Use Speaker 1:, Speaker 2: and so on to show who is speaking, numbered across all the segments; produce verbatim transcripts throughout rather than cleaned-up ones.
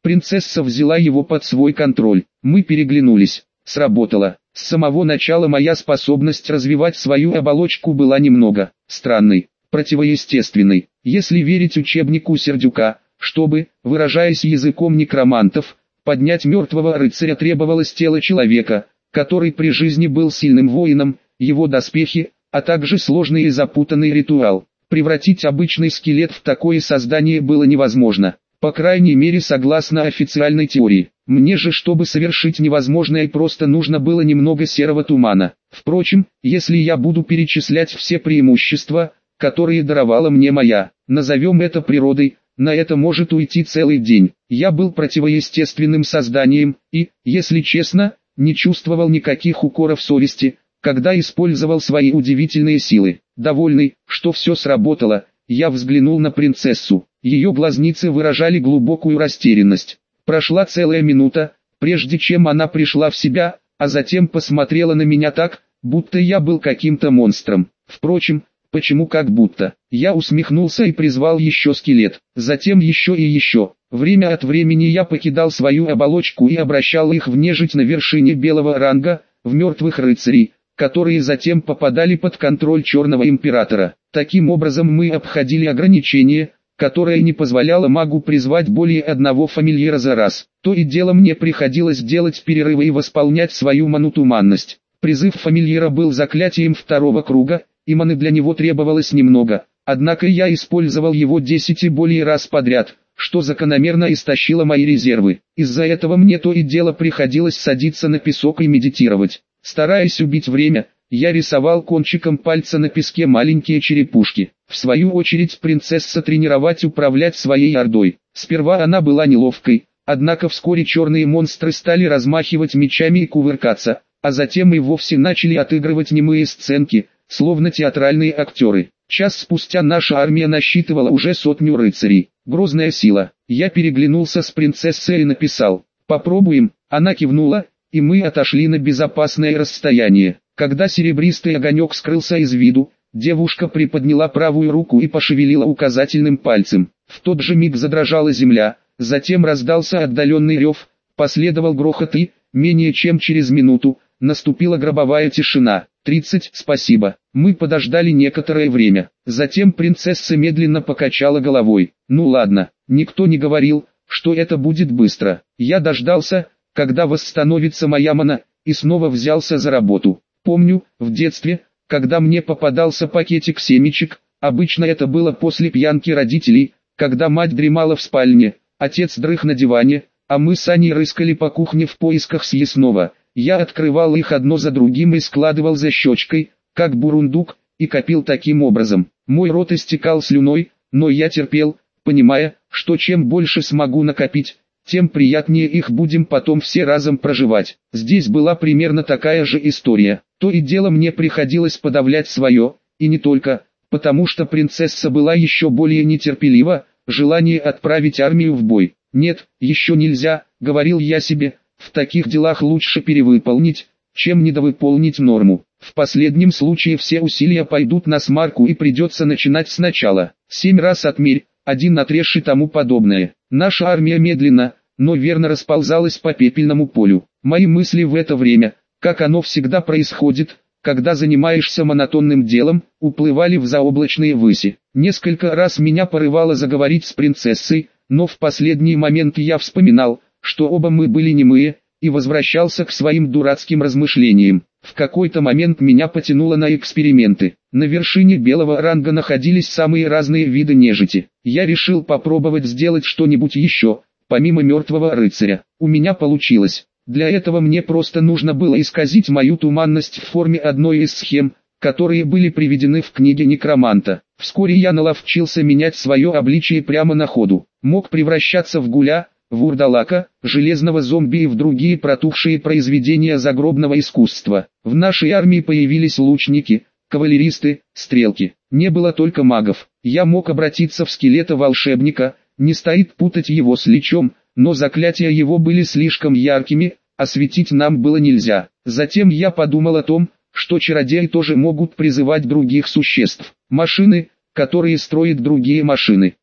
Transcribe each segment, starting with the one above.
Speaker 1: принцесса взяла его под свой контроль. Мы переглянулись. Сработало. С самого начала моя способность развивать свою оболочку была немного странной, противоестественной. Если верить учебнику Сердюка, чтобы, выражаясь языком некромантов, поднять мертвого рыцаря требовалось тело человека, который при жизни был сильным воином, его доспехи, а также сложный и запутанный ритуал. Превратить обычный скелет в такое создание было невозможно, по крайней мере согласно официальной теории. Мне же, чтобы совершить невозможное, просто нужно было немного серого тумана. Впрочем, если я буду перечислять все преимущества, которые даровала мне моя, назовем это природой, на это может уйти целый день. Я был противоестественным созданием и, если честно, не чувствовал никаких укоров совести, когда использовал свои удивительные силы. Довольный, что все сработало, я взглянул на принцессу. Ее глазницы выражали глубокую растерянность. Прошла целая минута, прежде чем она пришла в себя, а затем посмотрела на меня так, будто я был каким-то монстром. Впрочем, почему как будто? Я усмехнулся и призвал еще скелет, затем еще и еще. Время от времени я покидал свою оболочку и обращал их в нежить на вершине белого ранга, в мертвых рыцарей, которые затем попадали под контроль Черного Императора. Таким образом мы обходили ограничение, которое не позволяло магу призвать более одного фамильяра за раз. То и дело мне приходилось делать перерывы и восполнять свою манутуманность. Призыв фамильяра был заклятием второго круга, и маны для него требовалось немного, однако я использовал его десять и более раз подряд, что закономерно истощило мои резервы. Из-за этого мне то и дело приходилось садиться на песок и медитировать. Стараясь убить время, я рисовал кончиком пальца на песке маленькие черепушки. В свою очередь принцесса тренировать управлять своей ордой. Сперва она была неловкой, однако вскоре черные монстры стали размахивать мечами и кувыркаться, а затем и вовсе начали отыгрывать немые сценки, словно театральные актеры. Час спустя наша армия насчитывала уже сотню рыцарей. Грозная сила. Я переглянулся с принцессой и написал: «Попробуем». Она кивнула, и мы отошли на безопасное расстояние. Когда серебристый огонек скрылся из виду, девушка приподняла правую руку и пошевелила указательным пальцем. В тот же миг задрожала земля, затем раздался отдаленный рев, последовал грохот и, менее чем через минуту, наступила гробовая тишина. тридцать спасибо. Мы подождали некоторое время. Затем принцесса медленно покачала головой. Ну ладно, никто не говорил, что это будет быстро. Я дождался, когда восстановится моя мана, и снова взялся за работу. Помню, в детстве, когда мне попадался пакетик семечек, обычно это было после пьянки родителей, когда мать дремала в спальне, отец дрых на диване, а мы с Аней рыскали по кухне в поисках съестного. Я открывал их одно за другим и складывал за щечкой, как бурундук, и копил таким образом. Мой рот истекал слюной, но я терпел, понимая, что чем больше смогу накопить, тем приятнее их будем потом все разом проживать. Здесь была примерно такая же история. То и дело мне приходилось подавлять свое, и не только, потому что принцесса была еще более нетерпелива, желание отправить армию в бой. Нет, еще нельзя, говорил я себе, в таких делах лучше перевыполнить, чем недовыполнить норму. В последнем случае все усилия пойдут на смарку и придется начинать сначала. Семь раз отмерь, один отрежь и тому подобное. Наша армия медленно, но верно расползалась по пепельному полю. Мои мысли в это время, как оно всегда происходит, когда занимаешься монотонным делом, уплывали в заоблачные выси. Несколько раз меня порывало заговорить с принцессой, но в последний момент я вспоминал, что оба мы были немые, и возвращался к своим дурацким размышлениям. В какой-то момент меня потянуло на эксперименты. На вершине белого ранга находились самые разные виды нежити. Я решил попробовать сделать что-нибудь еще, помимо мертвого рыцаря. У меня получилось. Для этого мне просто нужно было исказить мою туманность в форме одной из схем, которые были приведены в книге некроманта. Вскоре я наловчился менять свое обличие прямо на ходу. Мог превращаться в гуля, вурдалака, железного зомби и в другие протухшие произведения загробного искусства. В нашей армии появились лучники, кавалеристы, стрелки. Не было только магов. Я мог обратиться в скелета-волшебника, не стоит путать его с личом, но заклятия его были слишком яркими, осветить нам было нельзя. Затем я подумал о том, что чародеи тоже могут призывать других существ. Машины, которые строят другие машины.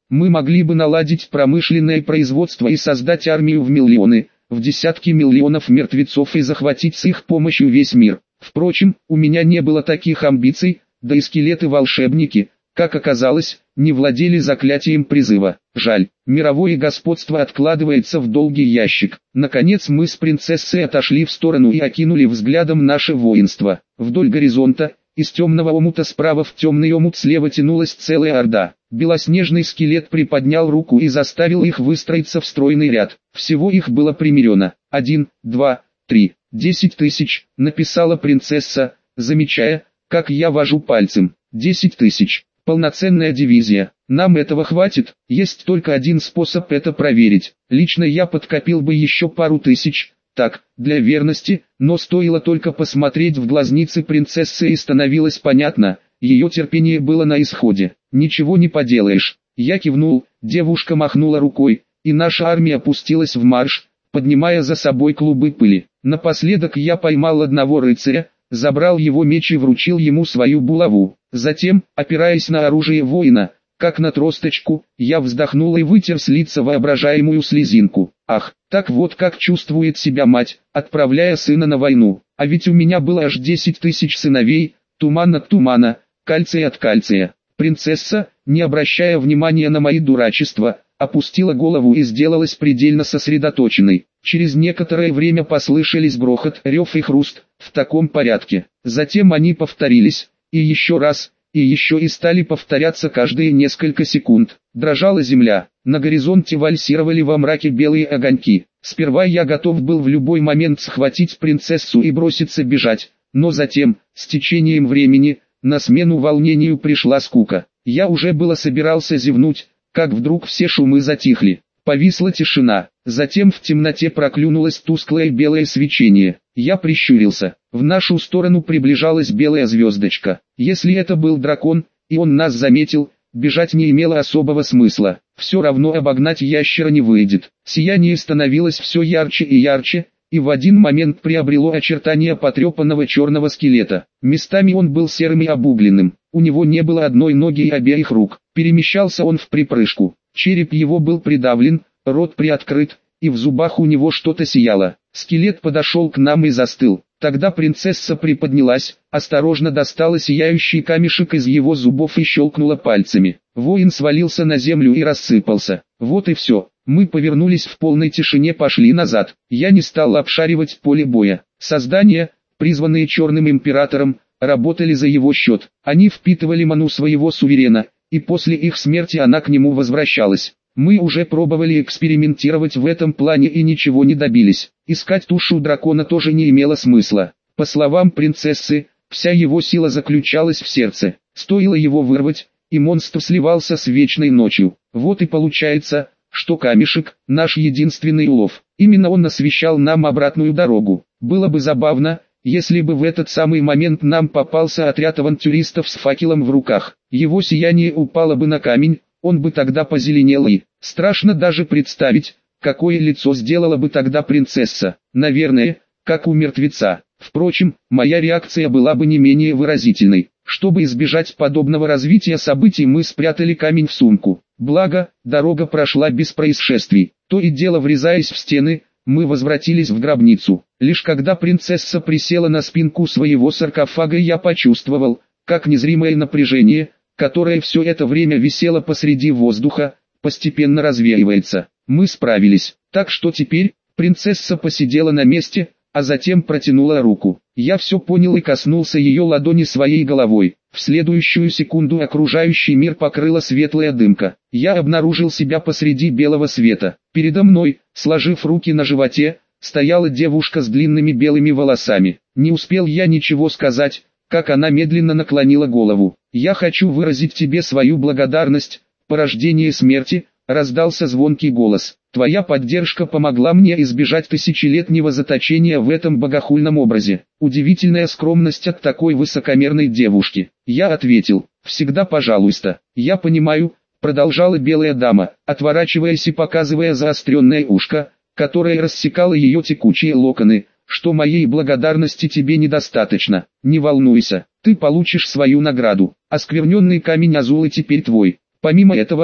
Speaker 1: мы могли бы наладить промышленное производство и создать армию в миллионы, в десятки миллионов мертвецов и захватить с их помощью весь мир. Впрочем, у меня не было таких амбиций, да и скелеты-волшебники, как оказалось, не владели заклятием призыва. Жаль, мировое господство откладывается в долгий ящик. Наконец мы с принцессой отошли в сторону и окинули взглядом наше воинство. Вдоль горизонта, из темного омута справа в темный омут слева тянулась целая орда. Белоснежный скелет приподнял руку и заставил их выстроиться в стройный ряд. Всего их было примерено. Один, два, три, десять тысяч, написала принцесса, замечая, как я вожу пальцем. Десять тысяч. Полноценная дивизия. Нам этого хватит, есть только один способ это проверить. Лично я подкопил бы еще пару тысяч. Так, для верности, но стоило только посмотреть в глазницы принцессы и становилось понятно, ее терпение было на исходе. Ничего не поделаешь. Я кивнул, девушка махнула рукой, и наша армия опустилась в марш, поднимая за собой клубы пыли. Напоследок я поймал одного рыцаря, забрал его меч и вручил ему свою булаву. Затем, опираясь на оружие воина, как на тросточку, я вздохнул и вытер с лица воображаемую слезинку. Ах, так вот как чувствует себя мать, отправляя сына на войну. А ведь у меня было аж десять тысяч сыновей, туман от тумана, кальций от кальция. Принцесса, не обращая внимания на мои дурачества, опустила голову и сделалась предельно сосредоточенной. Через некоторое время послышались грохот, рев и хруст, в таком порядке. Затем они повторились, и еще раз, и еще и стали повторяться каждые несколько секунд. Дрожала земля, на горизонте вальсировали во мраке белые огоньки. Сперва я готов был в любой момент схватить принцессу и броситься бежать, но затем, с течением времени, на смену волнению пришла скука. Я уже было собирался зевнуть, как вдруг все шумы затихли. Повисла тишина, затем в темноте проклюнулось тусклое белое свечение. Я прищурился. В нашу сторону приближалась белая звездочка. Если это был дракон, и он нас заметил, бежать не имело особого смысла. Все равно обогнать ящера не выйдет. Сияние становилось все ярче и ярче, и в один момент приобрело очертания потрепанного черного скелета. Местами он был серым и обугленным. У него не было одной ноги и обеих рук. Перемещался он в припрыжку. Череп его был придавлен, рот приоткрыт, и в зубах у него что-то сияло. Скелет подошел к нам и застыл. Тогда принцесса приподнялась, осторожно достала сияющий камешек из его зубов и щелкнула пальцами. Воин свалился на землю и рассыпался. Вот и все. Мы повернулись в полной тишине, пошли назад. Я не стал обшаривать поле боя. Создания, призванные Черным Императором, работали за его счет. Они впитывали ману своего суверена, и после их смерти она к нему возвращалась. Мы уже пробовали экспериментировать в этом плане и ничего не добились. Искать тушу дракона тоже не имело смысла. По словам принцессы, вся его сила заключалась в сердце. Стоило его вырвать, и монстр сливался с вечной ночью. Вот и получается, что камешек – наш единственный улов. Именно он освещал нам обратную дорогу. Было бы забавно, если бы в этот самый момент нам попался отряд авантюристов с факелом в руках. Его сияние упало бы на камень, он бы тогда позеленел и... Страшно даже представить, какое лицо сделала бы тогда принцесса. Наверное, как у мертвеца. Впрочем, моя реакция была бы не менее выразительной. Чтобы избежать подобного развития событий, мы спрятали камень в сумку. Благо, дорога прошла без происшествий. То и дело врезаясь в стены, мы возвратились в гробницу. Лишь когда принцесса присела на спинку своего саркофага, я почувствовал, как незримое напряжение, которое все это время висело посреди воздуха, постепенно развеивается. Мы справились, так что теперь принцесса посидела на месте, а затем протянула руку. Я все понял и коснулся ее ладони своей головой. В следующую секунду окружающий мир покрыла светлая дымка. Я обнаружил себя посреди белого света. Передо мной, сложив руки на животе, стояла девушка с длинными белыми волосами. Не успел я ничего сказать, как она медленно наклонила голову. «Я хочу выразить тебе свою благодарность, порождение смерти», — раздался звонкий голос. «Твоя поддержка помогла мне избежать тысячелетнего заточения в этом богохульном образе». Удивительная скромность от такой высокомерной девушки. Я ответил: «Всегда пожалуйста». «Я понимаю», — продолжала белая дама, отворачиваясь и показывая заостренное ушко, которое рассекало ее текучие локоны, «что моей благодарности тебе недостаточно. Не волнуйся, ты получишь свою награду. Оскверненный камень Азулы теперь твой. Помимо этого,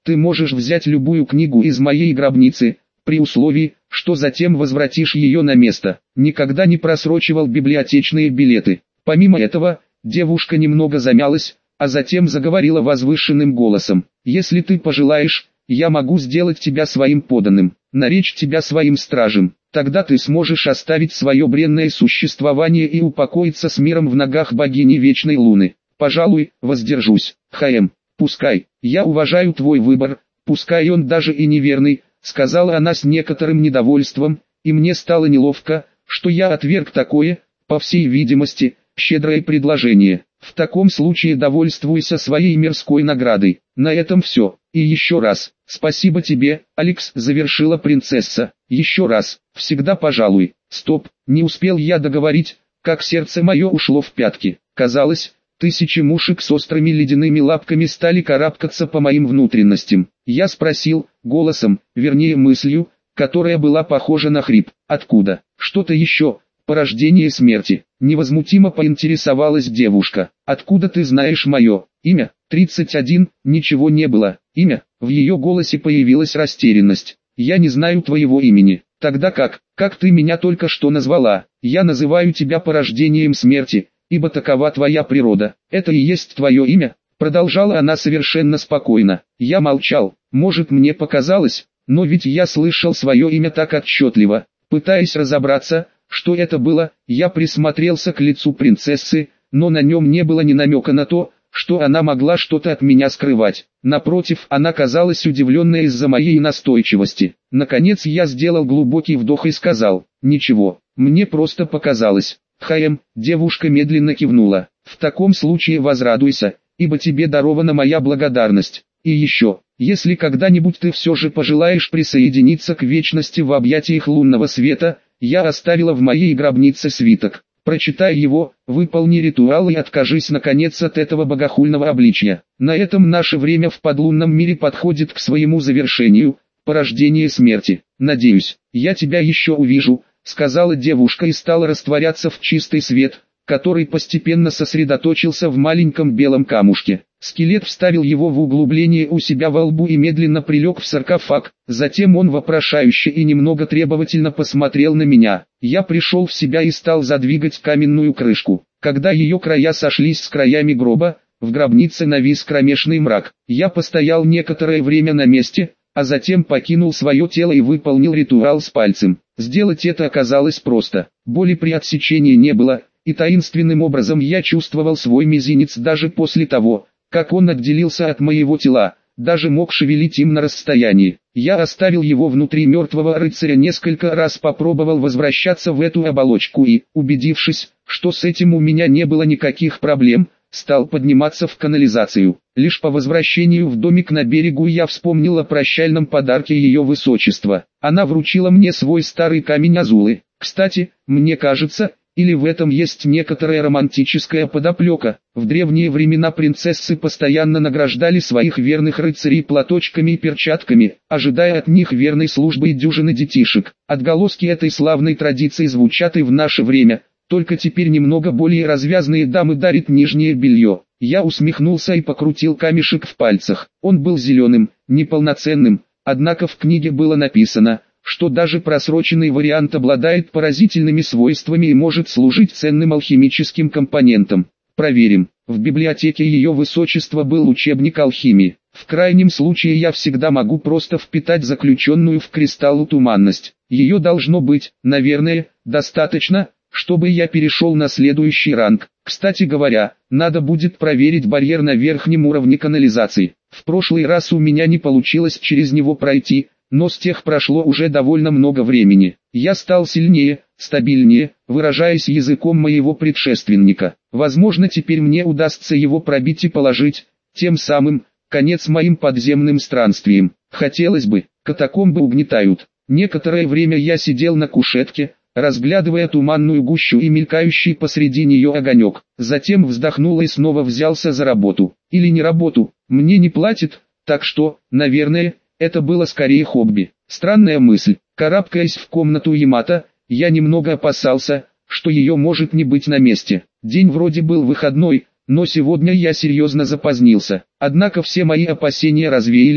Speaker 1: ты можешь взять любую книгу из моей гробницы, при условии, что затем возвратишь ее на место. Никогда не просрочивал библиотечные билеты. Помимо этого, девушка немного замялась, а затем заговорила возвышенным голосом. Если ты пожелаешь, я могу сделать тебя своим подданным, наречь тебя своим стражем. Тогда ты сможешь оставить свое бренное существование и упокоиться с миром в ногах богини Вечной Луны. Пожалуй, воздержусь. Хаэм, пускай, я уважаю твой выбор, пускай он даже и неверный, сказала она с некоторым недовольством, и мне стало неловко, что я отверг такое, по всей видимости, щедрое предложение. В таком случае довольствуйся своей мирской наградой. На этом все. И еще раз, спасибо тебе, Алекс, завершила принцесса. Еще раз, всегда пожалуй. Стоп, не успел я договорить, как сердце мое ушло в пятки. Казалось, тысячи мушек с острыми ледяными лапками стали карабкаться по моим внутренностям. Я спросил, голосом, вернее мыслью, которая была похожа на хрип. Откуда? Что-то еще? Порождение смерти. Невозмутимо поинтересовалась девушка. Откуда ты знаешь мое имя? тридцать один, ничего не было. Имя? В ее голосе появилась растерянность. Я не знаю твоего имени. Тогда как? Как ты меня только что назвала? Я называю тебя порождением смерти, ибо такова твоя природа. Это и есть твое имя? Продолжала она совершенно спокойно. Я молчал. Может, мне показалось, но ведь я слышал свое имя так отчетливо. Пытаясь разобраться, что это было, я присмотрелся к лицу принцессы, но на нем не было ни намека на то, что она могла что-то от меня скрывать. Напротив, она казалась удивленной из-за моей настойчивости. Наконец я сделал глубокий вдох и сказал: «Ничего, мне просто показалось». Хаэм, девушка медленно кивнула. «В таком случае возрадуйся, ибо тебе дарована моя благодарность. И еще, если когда-нибудь ты все же пожелаешь присоединиться к вечности в объятиях лунного света, я оставила в моей гробнице свиток. Прочитай его, выполни ритуал и откажись наконец от этого богохульного обличья. На этом наше время в подлунном мире подходит к своему завершению, порождение смерти. Надеюсь, я тебя еще увижу», — сказала девушка и стала растворяться в чистый свет, который постепенно сосредоточился в маленьком белом камушке. Скелет вставил его в углубление у себя во лбу и медленно прилег в саркофаг. Затем он вопрошающе и немного требовательно посмотрел на меня. Я пришел в себя и стал задвигать каменную крышку. Когда ее края сошлись с краями гроба, в гробнице навис кромешный мрак. Я постоял некоторое время на месте, а затем покинул свое тело и выполнил ритуал с пальцем. Сделать это оказалось просто. Боли при отсечении не было, и таинственным образом я чувствовал свой мизинец даже после того, как он отделился от моего тела, даже мог шевелить им на расстоянии. Я оставил его внутри мертвого рыцаря, несколько раз попробовал возвращаться в эту оболочку и, убедившись, что с этим у меня не было никаких проблем, стал подниматься в канализацию. Лишь по возвращению в домик на берегу я вспомнил о прощальном подарке ее высочества. Она вручила мне свой старый камень Азулы. Кстати, мне кажется, или в этом есть некоторая романтическая подоплека. В древние времена принцессы постоянно награждали своих верных рыцарей платочками и перчатками, ожидая от них верной службы и дюжины детишек. Отголоски этой славной традиции звучат и в наше время, только теперь немного более развязные дамы дарят нижнее белье. Я усмехнулся и покрутил камешек в пальцах. Он был зеленым, неполноценным, однако в книге было написано, что даже просроченный вариант обладает поразительными свойствами и может служить ценным алхимическим компонентом. Проверим. В библиотеке ее высочества был учебник алхимии. В крайнем случае я всегда могу просто впитать заключенную в кристалл туманность. Ее должно быть, наверное, достаточно, чтобы я перешел на следующий ранг. Кстати говоря, надо будет проверить барьер на верхнем уровне канализации. В прошлый раз у меня не получилось через него пройти, но с тех прошло уже довольно много времени. Я стал сильнее, стабильнее, выражаясь языком моего предшественника. Возможно, теперь мне удастся его пробить и положить, тем самым, конец моим подземным странствиям. Хотелось бы, катакомбы угнетают. Некоторое время я сидел на кушетке, разглядывая туманную гущу и мелькающий посреди нее огонек. Затем вздохнул и снова взялся за работу. Или не работу, мне не платят, так что, наверное, это было скорее хобби. Странная мысль. Карабкаясь в комнату Ямато, я немного опасался, что ее может не быть на месте. День вроде был выходной, но сегодня я серьезно запозднился. Однако все мои опасения развеялись,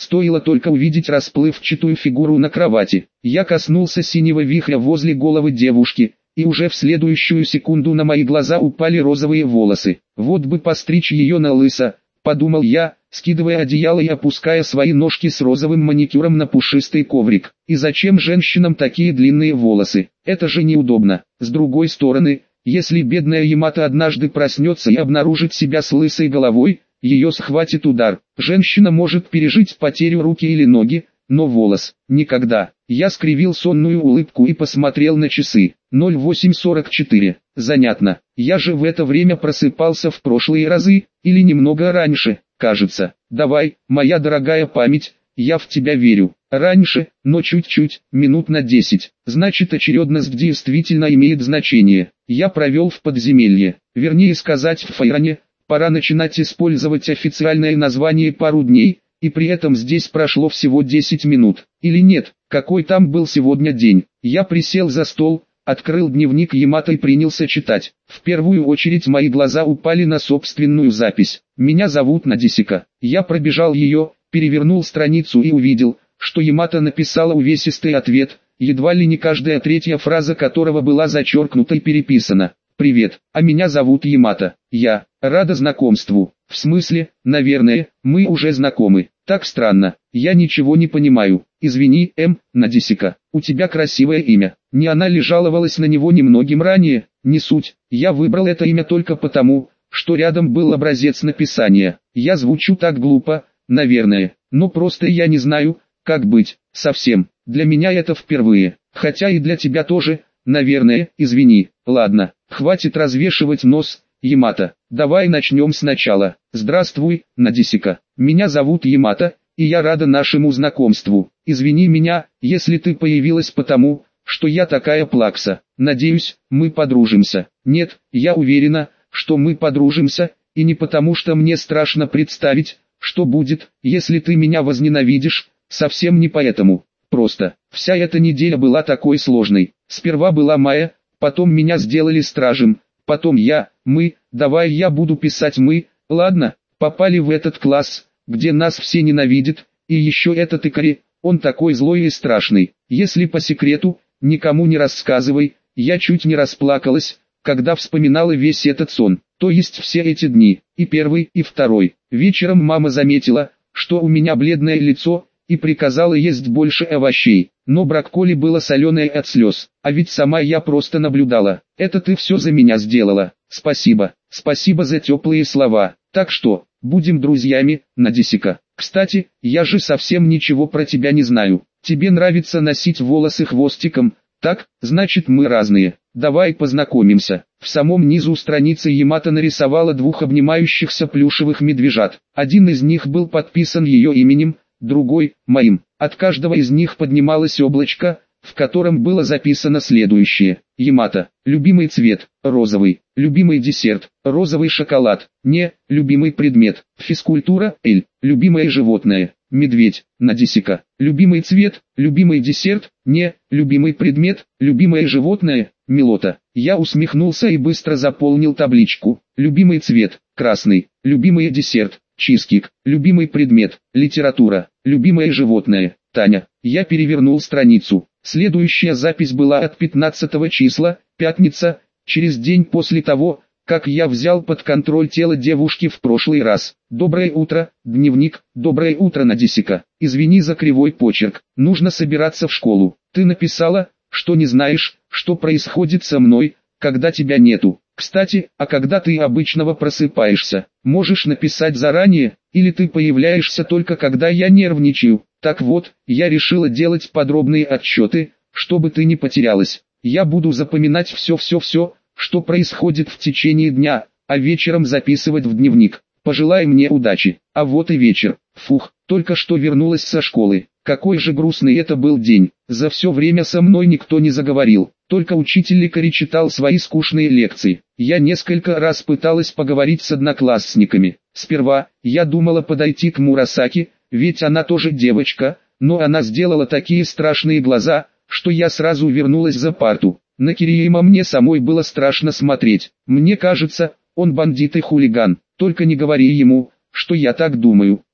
Speaker 1: стоило только увидеть расплывчатую фигуру на кровати. Я коснулся синего вихря возле головы девушки, и уже в следующую секунду на мои глаза упали розовые волосы. Вот бы постричь ее на лысо, подумал я, скидывая одеяло и опуская свои ножки с розовым маникюром на пушистый коврик. И зачем женщинам такие длинные волосы? Это же неудобно. С другой стороны, если бедная Ямато однажды проснется и обнаружит себя с лысой головой, ее схватит удар. Женщина может пережить потерю руки или ноги, но волос – никогда. Я скривил сонную улыбку и посмотрел на часы. ноль восемь сорок четыре. Занятно. Я же в это время просыпался в прошлые разы, или немного раньше, кажется. Давай, моя дорогая память, я в тебя верю. Раньше, но чуть-чуть, минут на десять. Значит, очередность действительно имеет значение. Я провел в подземелье, вернее сказать в Файране. Пора начинать использовать официальное название пару дней, и при этом здесь прошло всего десять минут. Или нет, какой там был сегодня день. Я присел за стол, открыл дневник Ямато и принялся читать. В первую очередь мои глаза упали на собственную запись. Меня зовут Надесика. Я пробежал ее, перевернул страницу и увидел, что Ямато написала увесистый ответ, едва ли не каждая третья фраза которого была зачеркнута и переписана. «Привет, а меня зовут Ямато. Я рада знакомству. В смысле, наверное, мы уже знакомы. Так странно. Я ничего не понимаю. Извини, М, Надесика, у тебя красивое имя». Не она ли жаловалась на него немногим ранее? Не суть. Я выбрал это имя только потому, что рядом был образец написания. Я звучу так глупо, наверное, но просто я не знаю, как быть. Совсем. Для меня это впервые. Хотя и для тебя тоже, наверное. Извини. Ладно, хватит развешивать нос, Ямато. Давай начнем сначала. Здравствуй, Надесика. Меня зовут Ямато, и я рада нашему знакомству. Извини меня, если ты появилась потому, что я такая плакса. Надеюсь, мы подружимся. Нет, я уверена, что мы подружимся, и не потому что мне страшно представить, что будет, если ты меня возненавидишь, совсем не поэтому. Просто, вся эта неделя была такой сложной. Сперва была Майя, потом меня сделали стражем, потом я, мы, давай я буду писать мы, ладно, попали в этот класс, где нас все ненавидят, и еще этот Икари, он такой злой и страшный. Если по секрету, никому не рассказывай, я чуть не расплакалась, когда вспоминала весь этот сон, то есть все эти дни, и первый, и второй. Вечером мама заметила, что у меня бледное лицо, и приказала есть больше овощей, но брокколи было соленое от слез, а ведь сама я просто наблюдала. Это ты все за меня сделала, спасибо, спасибо за теплые слова, так что, будем друзьями, Надесика. Кстати, я же совсем ничего про тебя не знаю, тебе нравится носить волосы хвостиком, так, значит мы разные, давай познакомимся. В самом низу страницы Ямато нарисовала двух обнимающихся плюшевых медвежат, один из них был подписан ее именем, другой – моим. От каждого из них поднималось облачко, в котором было записано следующее. Ямато. Любимый цвет – розовый. Любимый десерт – розовый шоколад. Не, любимый предмет – физкультура. Л. Любимое животное – медведь. Надесика. Любимый цвет – любимый десерт. Не, любимый предмет – любимое животное – Милота. Я усмехнулся и быстро заполнил табличку. Любимый цвет – красный. Любимый десерт – чизкик. Любимый предмет – литература. Любимое животное – Таня. Я перевернул страницу. Следующая запись была от пятнадцатого числа, пятница, через день после того, как я взял под контроль тело девушки в прошлый раз. Доброе утро, дневник, доброе утро, Надесика. Извини за кривой почерк, нужно собираться в школу. Ты написала, что не знаешь, что происходит со мной, когда тебя нету. Кстати, а когда ты обычного просыпаешься, можешь написать заранее, или ты появляешься только когда я нервничаю. Так вот, я решила делать подробные отчеты, чтобы ты не потерялась. Я буду запоминать все-все-все, что происходит в течение дня, а вечером записывать в дневник. Пожелай мне удачи. А вот и вечер. Фух, только что вернулась со школы. Какой же грустный это был день. За все время со мной никто не заговорил. Только учитель Икари читал свои скучные лекции. Я несколько раз пыталась поговорить с одноклассниками. Сперва, я думала подойти к Мурасаки, ведь она тоже девочка, но она сделала такие страшные глаза, что я сразу вернулась за парту. На Кириэма мне самой было страшно смотреть. Мне кажется, он бандит и хулиган. Только не говори ему, что я так думаю.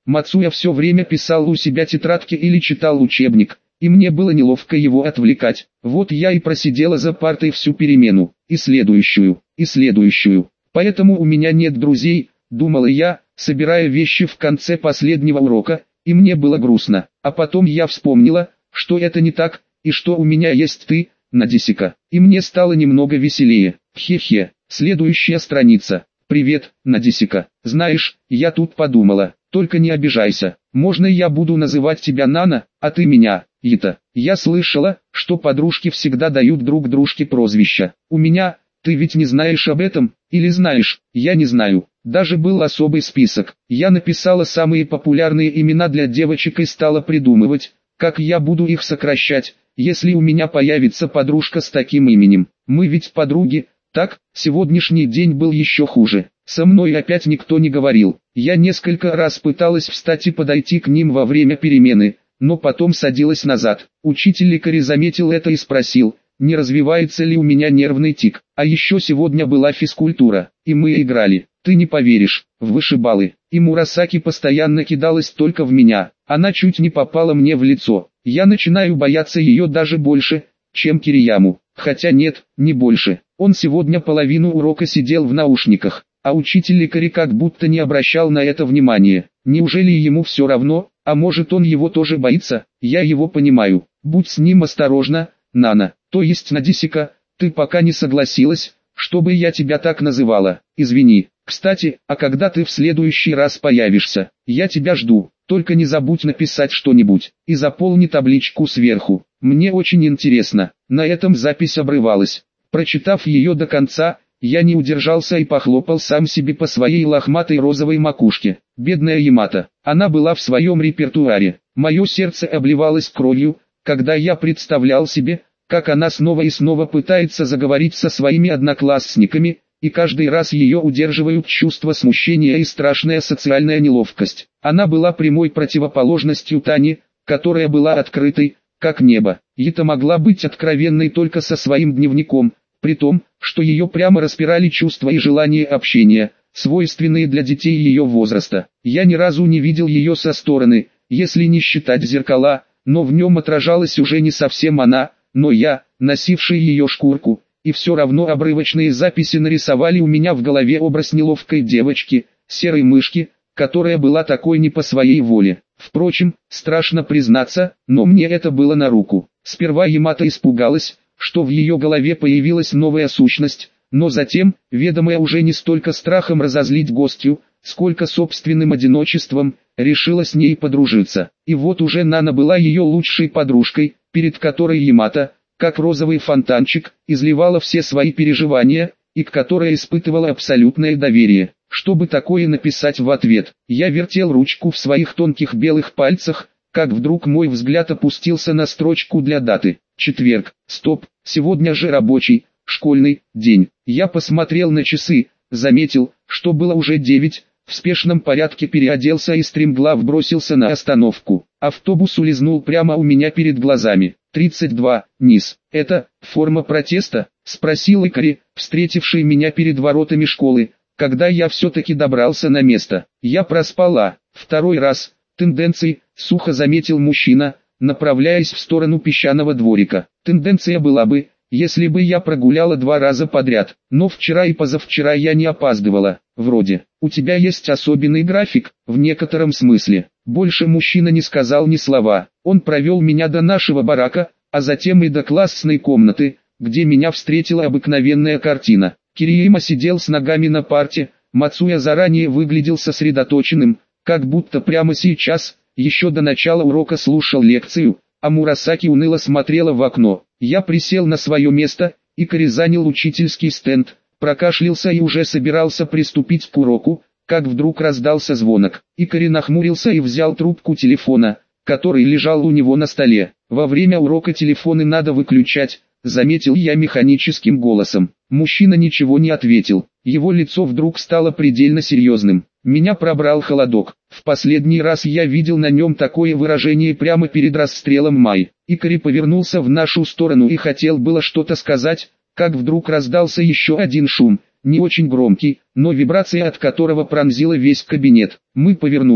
Speaker 1: Мацуя все время писал у себя тетрадки или читал учебник, и мне было неловко его отвлекать. Вот я и просидела за партой всю перемену, и следующую, и следующую. Поэтому у меня нет друзей, думала я, собирая вещи в конце последнего урока, и мне было грустно. А потом я вспомнила, что это не так, и что у меня есть ты, Надисика. И мне стало немного веселее. Хе-хе. Следующая страница. Привет, Надисика. Знаешь, я тут подумала, только не обижайся. Можно я буду называть тебя Нана, а ты меня, Ита? Я слышала, что подружки всегда дают друг дружке прозвища. У меня, ты ведь не знаешь об этом, или знаешь, я не знаю. Даже был особый список. Я написала самые популярные имена для девочек и стала придумывать, как я буду их сокращать, если у меня появится подружка с таким именем. Мы ведь подруги. Так, сегодняшний день был еще хуже. Со мной опять никто не говорил. Я несколько раз пыталась встать и подойти к ним во время перемены, но потом садилась назад. Учитель-лекарь заметил это и спросил, не развивается ли у меня нервный тик. А еще сегодня была физкультура, и мы играли, ты не поверишь, в вышибалы. И Мурасаки постоянно кидалась только в меня. Она чуть не попала мне в лицо. Я начинаю бояться ее даже больше, чем Кирияму. Хотя нет, не больше. Он сегодня половину урока сидел в наушниках, а учитель-лекарь как будто не обращал на это внимания. Неужели ему все равно, а может он его тоже боится? Я его понимаю. Будь с ним осторожна, Нана. То есть Надисика, ты пока не согласилась, чтобы я тебя так называла. Извини. Кстати, а когда ты в следующий раз появишься? Я тебя жду. Только не забудь написать что-нибудь и заполни табличку сверху. Мне очень интересно. На этом запись обрывалась. Прочитав ее до конца, я не удержался и похлопал сам себе по своей лохматой розовой макушке. Бедная Ямато, она была в своем репертуаре. Мое сердце обливалось кровью, когда я представлял себе, как она снова и снова пытается заговорить со своими одноклассниками, и каждый раз ее удерживают чувство смущения и страшная социальная неловкость. Она была прямой противоположностью Тани, которая была открытой, как небо. Ита могла быть откровенной только со своим дневником, при том, что ее прямо распирали чувства и желание общения, свойственные для детей ее возраста. Я ни разу не видел ее со стороны, если не считать зеркала, но в нем отражалась уже не совсем она, но я, носивший ее шкурку, и все равно обрывочные записи нарисовали у меня в голове образ неловкой девочки, серой мышки, которая была такой не по своей воле. Впрочем, страшно признаться, но мне это было на руку. Сперва Ямато испугалась, что в ее голове появилась новая сущность, но затем, ведомая уже не столько страхом разозлить гостью, сколько собственным одиночеством, решила с ней подружиться. И вот уже Нана была ее лучшей подружкой, перед которой Ямато, как розовый фонтанчик, изливала все свои переживания, и к которой испытывала абсолютное доверие. Чтобы такое написать в ответ, я вертел ручку в своих тонких белых пальцах, как вдруг мой взгляд опустился на строчку для даты. Четверг. Стоп, сегодня же рабочий, школьный день. Я посмотрел на часы, заметил, что было уже девять, в спешном порядке переоделся и стремглав бросился на остановку. Автобус улизнул прямо у меня перед глазами. тридцать два, низ. Это форма протеста? Спросил Икари, встретивший меня перед воротами школы, когда я все-таки добрался на место. Я проспала. Второй раз. Тенденции, сухо заметил мужчина, направляясь в сторону песчаного дворика. Тенденция была бы, если бы я прогуляла два раза подряд, но вчера и позавчера я не опаздывала. Вроде, у тебя есть особенный график, в некотором смысле. Больше мужчина не сказал ни слова. Он провел меня до нашего барака, а затем и до классной комнаты, где меня встретила обыкновенная картина. Кириэма сидел с ногами на парте, Мацуя заранее выглядел сосредоточенным, как будто прямо сейчас, еще до начала урока слушал лекцию, а Мурасаки уныло смотрела в окно. Я присел на свое место, Икари занял учительский стенд, прокашлялся и уже собирался приступить к уроку, как вдруг раздался звонок. Икари нахмурился и взял трубку телефона, который лежал у него на столе. Во время урока телефоны надо выключать, заметил я механическим голосом. Мужчина ничего не ответил. Его лицо вдруг стало предельно серьезным. Меня пробрал холодок. В последний раз я видел на нем такое выражение прямо перед расстрелом Май. Икари повернулся в нашу сторону и хотел было что-то сказать, как вдруг раздался еще один шум, не очень громкий, но вибрация от которого пронзила весь кабинет. Мы повернулись.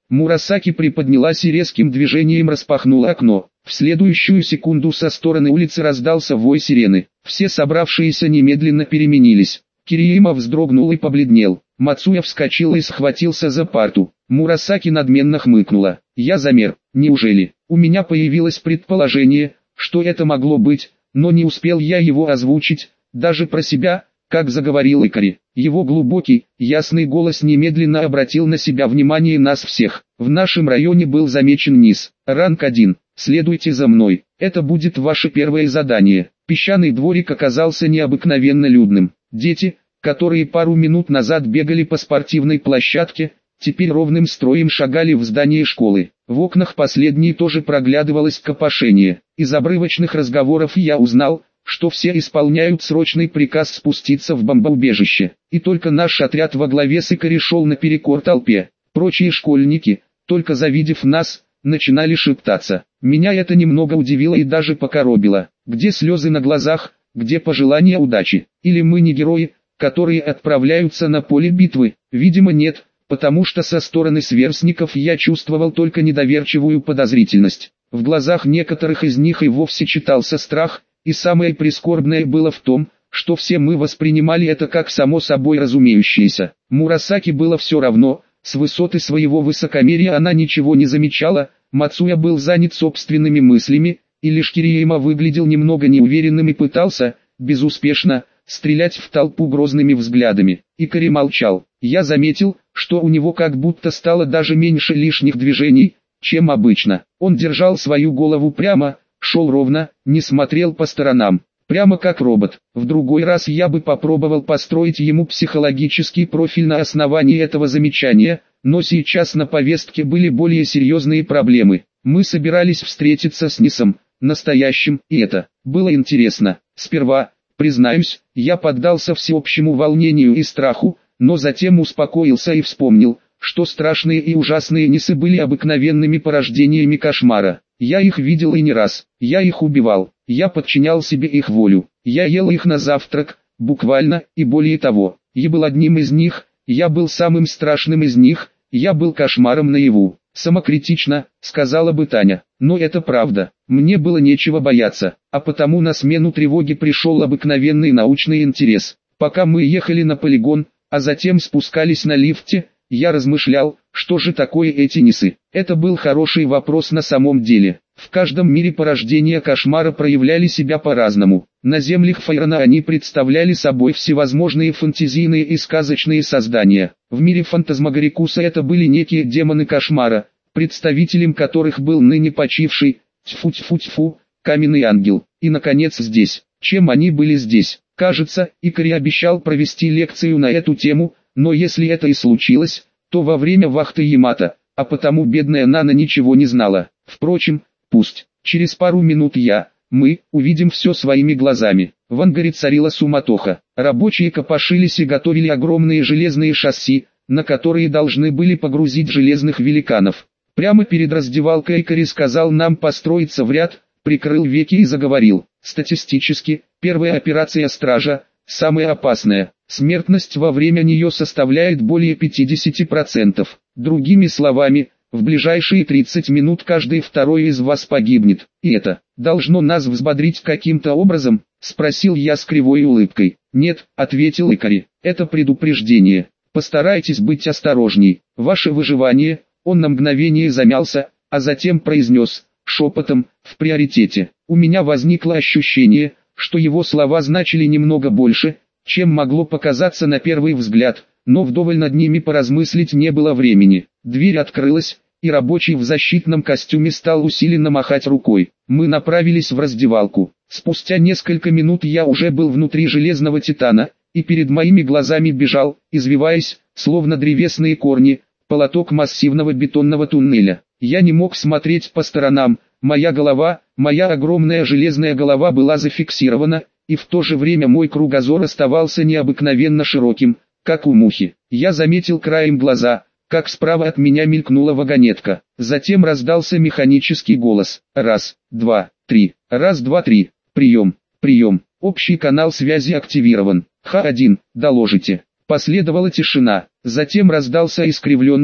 Speaker 1: Мурасаки приподнялась и резким движением распахнула окно. В следующую секунду со стороны улицы раздался вой сирены. Все собравшиеся немедленно переменились. Кириэма вздрогнул и побледнел. Мацуя вскочил и схватился за парту. Мурасаки надменно хмыкнула. Я замер. Неужели? У меня появилось предположение, что это могло быть, но не успел я его озвучить, даже про себя, как заговорил Икари. Его глубокий, ясный голос немедленно обратил на себя внимание нас всех. В нашем районе был замечен низ. Ранг один. Следуйте за мной. Это будет ваше первое задание. Песчаный дворик оказался необыкновенно людным. Дети, которые пару минут назад бегали по спортивной площадке, теперь ровным строем шагали в здание школы. В окнах последней тоже проглядывалось копошение. Из обрывочных разговоров я узнал, что все исполняют срочный приказ спуститься в бомбоубежище. И только наш отряд во главе с Икари шел наперекор толпе. Прочие школьники, только завидев нас, начинали шептаться. Меня это немного удивило и даже покоробило. Где слезы на глазах, где пожелания удачи? Или мы не герои, которые отправляются на поле битвы? Видимо нет, потому что со стороны сверстников я чувствовал только недоверчивую подозрительность. В глазах некоторых из них и вовсе читался страх, и самое прискорбное было в том, что все мы воспринимали это как само собой разумеющееся. Мурасаки было все равно, с высоты своего высокомерия она ничего не замечала, Мацуя был занят собственными мыслями, и лишь Кириэма выглядел немного неуверенным и пытался, безуспешно, стрелять в толпу грозными взглядами. Икари молчал. Я заметил, что у него как будто стало даже меньше лишних движений, чем обычно. Он держал свою голову прямо, шел ровно, не смотрел по сторонам. Прямо как робот. В другой раз я бы попробовал построить ему психологический профиль на основании этого замечания, но сейчас на повестке были более серьезные проблемы. Мы собирались встретиться с Нисом, настоящим, и это было интересно. Сперва, признаюсь, я поддался всеобщему волнению и страху, но затем успокоился и вспомнил, что страшные и ужасные Нисы были обыкновенными порождениями кошмара. Я их видел и не раз, я их убивал, я подчинял себе их волю, я ел их на завтрак, буквально, и более того, я был одним из них, я был самым страшным из них, я был кошмаром наяву. Самокритично, сказала бы Таня, но это правда, мне было нечего бояться, а потому на смену тревоги пришел обыкновенный научный интерес. Пока мы ехали на полигон, а затем спускались на лифте, я размышлял, что же такое эти Нисы. Это был хороший вопрос на самом деле. В каждом мире порождения кошмара проявляли себя по-разному. На землях Файрона они представляли собой всевозможные фантазийные и сказочные создания. В мире Фантазмагорикуса это были некие демоны кошмара, представителем которых был ныне почивший, тьфу-тьфу-тьфу, каменный ангел. И наконец здесь. Чем они были здесь? Кажется, Икари обещал провести лекцию на эту тему, но если это и случилось, то во время вахты Ямато, а потому бедная Нана ничего не знала. Впрочем, пусть. Через пару минут я, мы, увидим все своими глазами. В ангаре царила суматоха. Рабочие копошились и готовили огромные железные шасси, на которые должны были погрузить железных великанов. Прямо перед раздевалкой Икари сказал нам построиться в ряд, прикрыл веки и заговорил. Статистически, первая операция «Стража» – самая опасная. Смертность во время нее составляет более пятидесяти процентов. Другими словами, в ближайшие тридцать минут каждый второй из вас погибнет. И это должно нас взбодрить каким-то образом? Спросил я с кривой улыбкой. Нет, ответил Икари, это предупреждение. Постарайтесь быть осторожней. Ваше выживание, он на мгновение замялся, а затем произнес, шепотом, в приоритете. У меня возникло ощущение, что его слова значили немного больше, чем могло показаться на первый взгляд, но вдоволь над ними поразмыслить не было времени. Дверь открылась, и рабочий в защитном костюме стал усиленно махать рукой. Мы направились в раздевалку. Спустя несколько минут я уже был внутри железного титана, и перед моими глазами бежал, извиваясь, словно древесные корни, полоток массивного бетонного туннеля. Я не мог смотреть по сторонам, моя голова, моя огромная железная голова была зафиксирована, и в то же время мой кругозор оставался необыкновенно широким, как у мухи. Я заметил краем глаза, как справа от меня мелькнула вагонетка. Затем раздался механический голос. Раз, два, три. Раз, два, три. Прием, прием. Общий канал связи активирован. Х один, доложите. Последовала тишина. Затем раздался искривленный,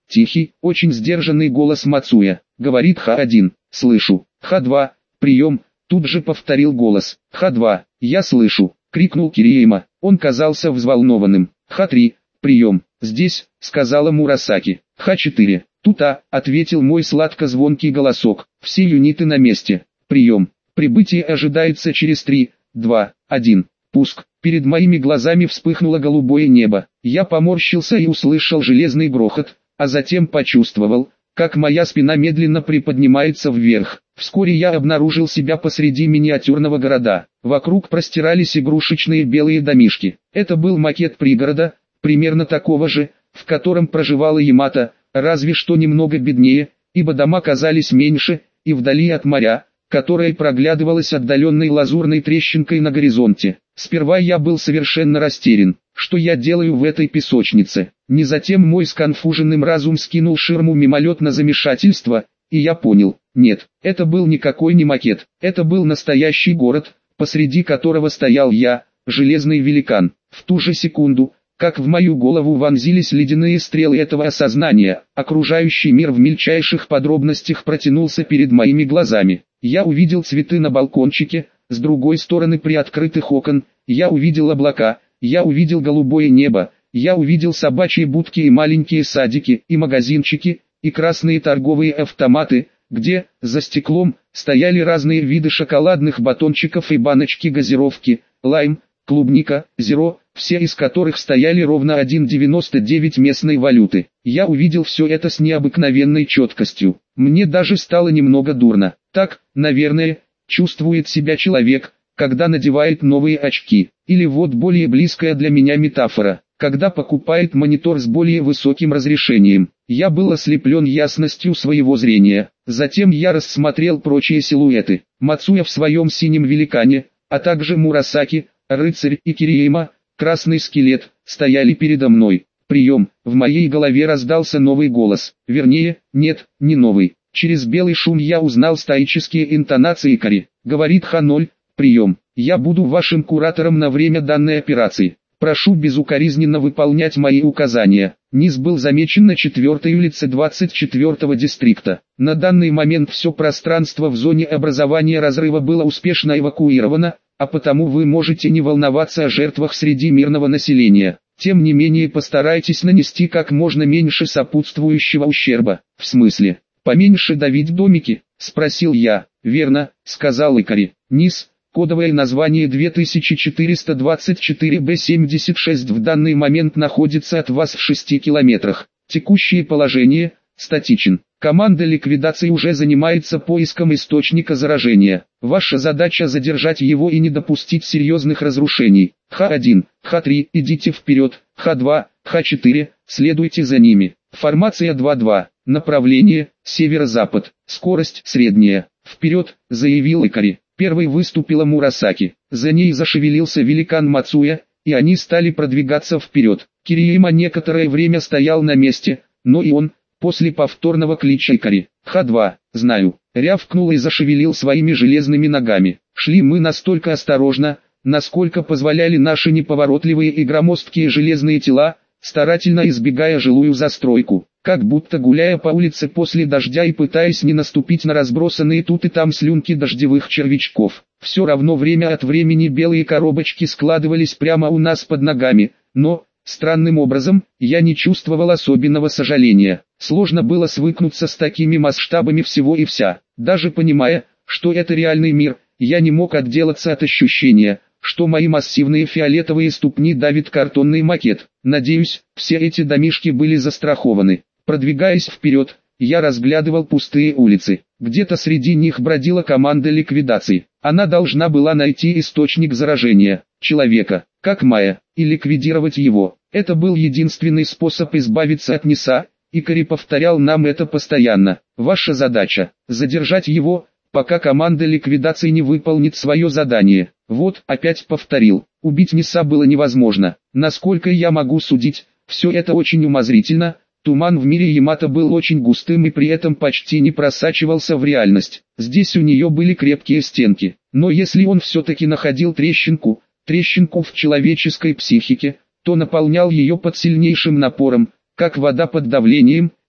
Speaker 1: Тихий, очень сдержанный голос Мацуя. Говорит Х один. Слышу. Х два. Прием. Тут же повторил голос. Х два. Я слышу. Крикнул Кириэма. Он казался взволнованным. Х три. Прием. Здесь, сказала Мурасаки. Х четыре. Тута, ответил мой сладко-звонкий голосок. Все юниты на месте. Прием. Прибытие ожидается через три, два, один. Пуск. Перед моими глазами вспыхнуло голубое небо. Я поморщился и услышал железный грохот, а затем почувствовал, как моя спина медленно приподнимается вверх. Вскоре я обнаружил себя посреди миниатюрного города. Вокруг простирались игрушечные белые домишки. Это был макет пригорода, примерно такого же, в котором проживала Ямато, разве что немного беднее, ибо дома казались меньше, и вдали от моря, которое проглядывалось отдаленной лазурной трещинкой на горизонте. Сперва я был совершенно растерян, что я делаю в этой песочнице. Не затем мой сконфуженным разум скинул ширму мимолетно замешательства, и я понял, нет, это был никакой не макет, это был настоящий город, посреди которого стоял я, железный великан. В ту же секунду, как в мою голову вонзились ледяные стрелы этого осознания, окружающий мир в мельчайших подробностях протянулся перед моими глазами. Я увидел цветы на балкончике, с другой стороны приоткрытых окон, я увидел облака, я увидел голубое небо, я увидел собачьи будки и маленькие садики, и магазинчики, и красные торговые автоматы, где, за стеклом, стояли разные виды шоколадных батончиков и баночки газировки, лайм, клубника, зеро, все из которых стояли ровно один целых девяносто девять сотых местной валюты. Я увидел все это с необыкновенной четкостью. Мне даже стало немного дурно. Так, наверное, чувствует себя человек, когда надевает новые очки. Или вот более близкая для меня метафора, когда покупает монитор с более высоким разрешением. Я был ослеплен ясностью своего зрения. Затем я рассмотрел прочие силуэты. Мацуя в своем синем великане, а также Мурасаки, рыцарь и Кириэма, красный скелет, стояли передо мной. Прием. В моей голове раздался новый голос. Вернее, нет, не новый. Через белый шум я узнал стоические интонации Кори. Говорит Х ноль. Прием. Я буду вашим куратором на время данной операции. Прошу безукоризненно выполнять мои указания. Низ был замечен на четвёртой улице двадцать четвёртого дистрикта. На данный момент все пространство в зоне образования разрыва было успешно эвакуировано, а потому вы можете не волноваться о жертвах среди мирного населения. Тем не менее постарайтесь нанести как можно меньше сопутствующего ущерба. В смысле, поменьше давить домики? Спросил я. Верно, сказал Икари. Низ. Кодовое название две тысячи четыреста двадцать четыре бэ семьдесят шесть в данный момент находится от вас в шести километрах. Текущее положение статичен. Команда ликвидации уже занимается поиском источника заражения. Ваша задача задержать его и не допустить серьезных разрушений. Х один, Х три, идите вперед, Х два, Х четыре, следуйте за ними. Формация два два, направление, северо-запад, скорость средняя. Вперед, заявил Икари. Первой выступила Мурасаки, за ней зашевелился великан Мацуя, и они стали продвигаться вперед. Кириэма некоторое время стоял на месте, но и он, после повторного клича Икари, Х два, знаю, рявкнул и зашевелил своими железными ногами. Шли мы настолько осторожно, насколько позволяли наши неповоротливые и громоздкие железные тела, старательно избегая жилую застройку, как будто гуляя по улице после дождя и пытаясь не наступить на разбросанные тут и там слюнки дождевых червячков. Все равно время от времени белые коробочки складывались прямо у нас под ногами, но, странным образом, я не чувствовал особенного сожаления. Сложно было свыкнуться с такими масштабами всего и вся. Даже понимая, что это реальный мир, я не мог отделаться от ощущения, что мои массивные фиолетовые ступни давит картонный макет. Надеюсь, все эти домишки были застрахованы. Продвигаясь вперед, я разглядывал пустые улицы. Где-то среди них бродила команда ликвидации. Она должна была найти источник заражения, человека, как Майя, и ликвидировать его. Это был единственный способ избавиться от Ниса, Икари повторял нам это постоянно. Ваша задача – задержать его, пока команда ликвидации не выполнит свое задание. Вот, опять повторил, убить Ниса было невозможно. Насколько я могу судить, все это очень умозрительно. Туман в мире Ямато был очень густым и при этом почти не просачивался в реальность. Здесь у нее были крепкие стенки. Но если он все-таки находил трещинку, трещинку в человеческой психике, то наполнял ее под сильнейшим напором, как вода под давлением,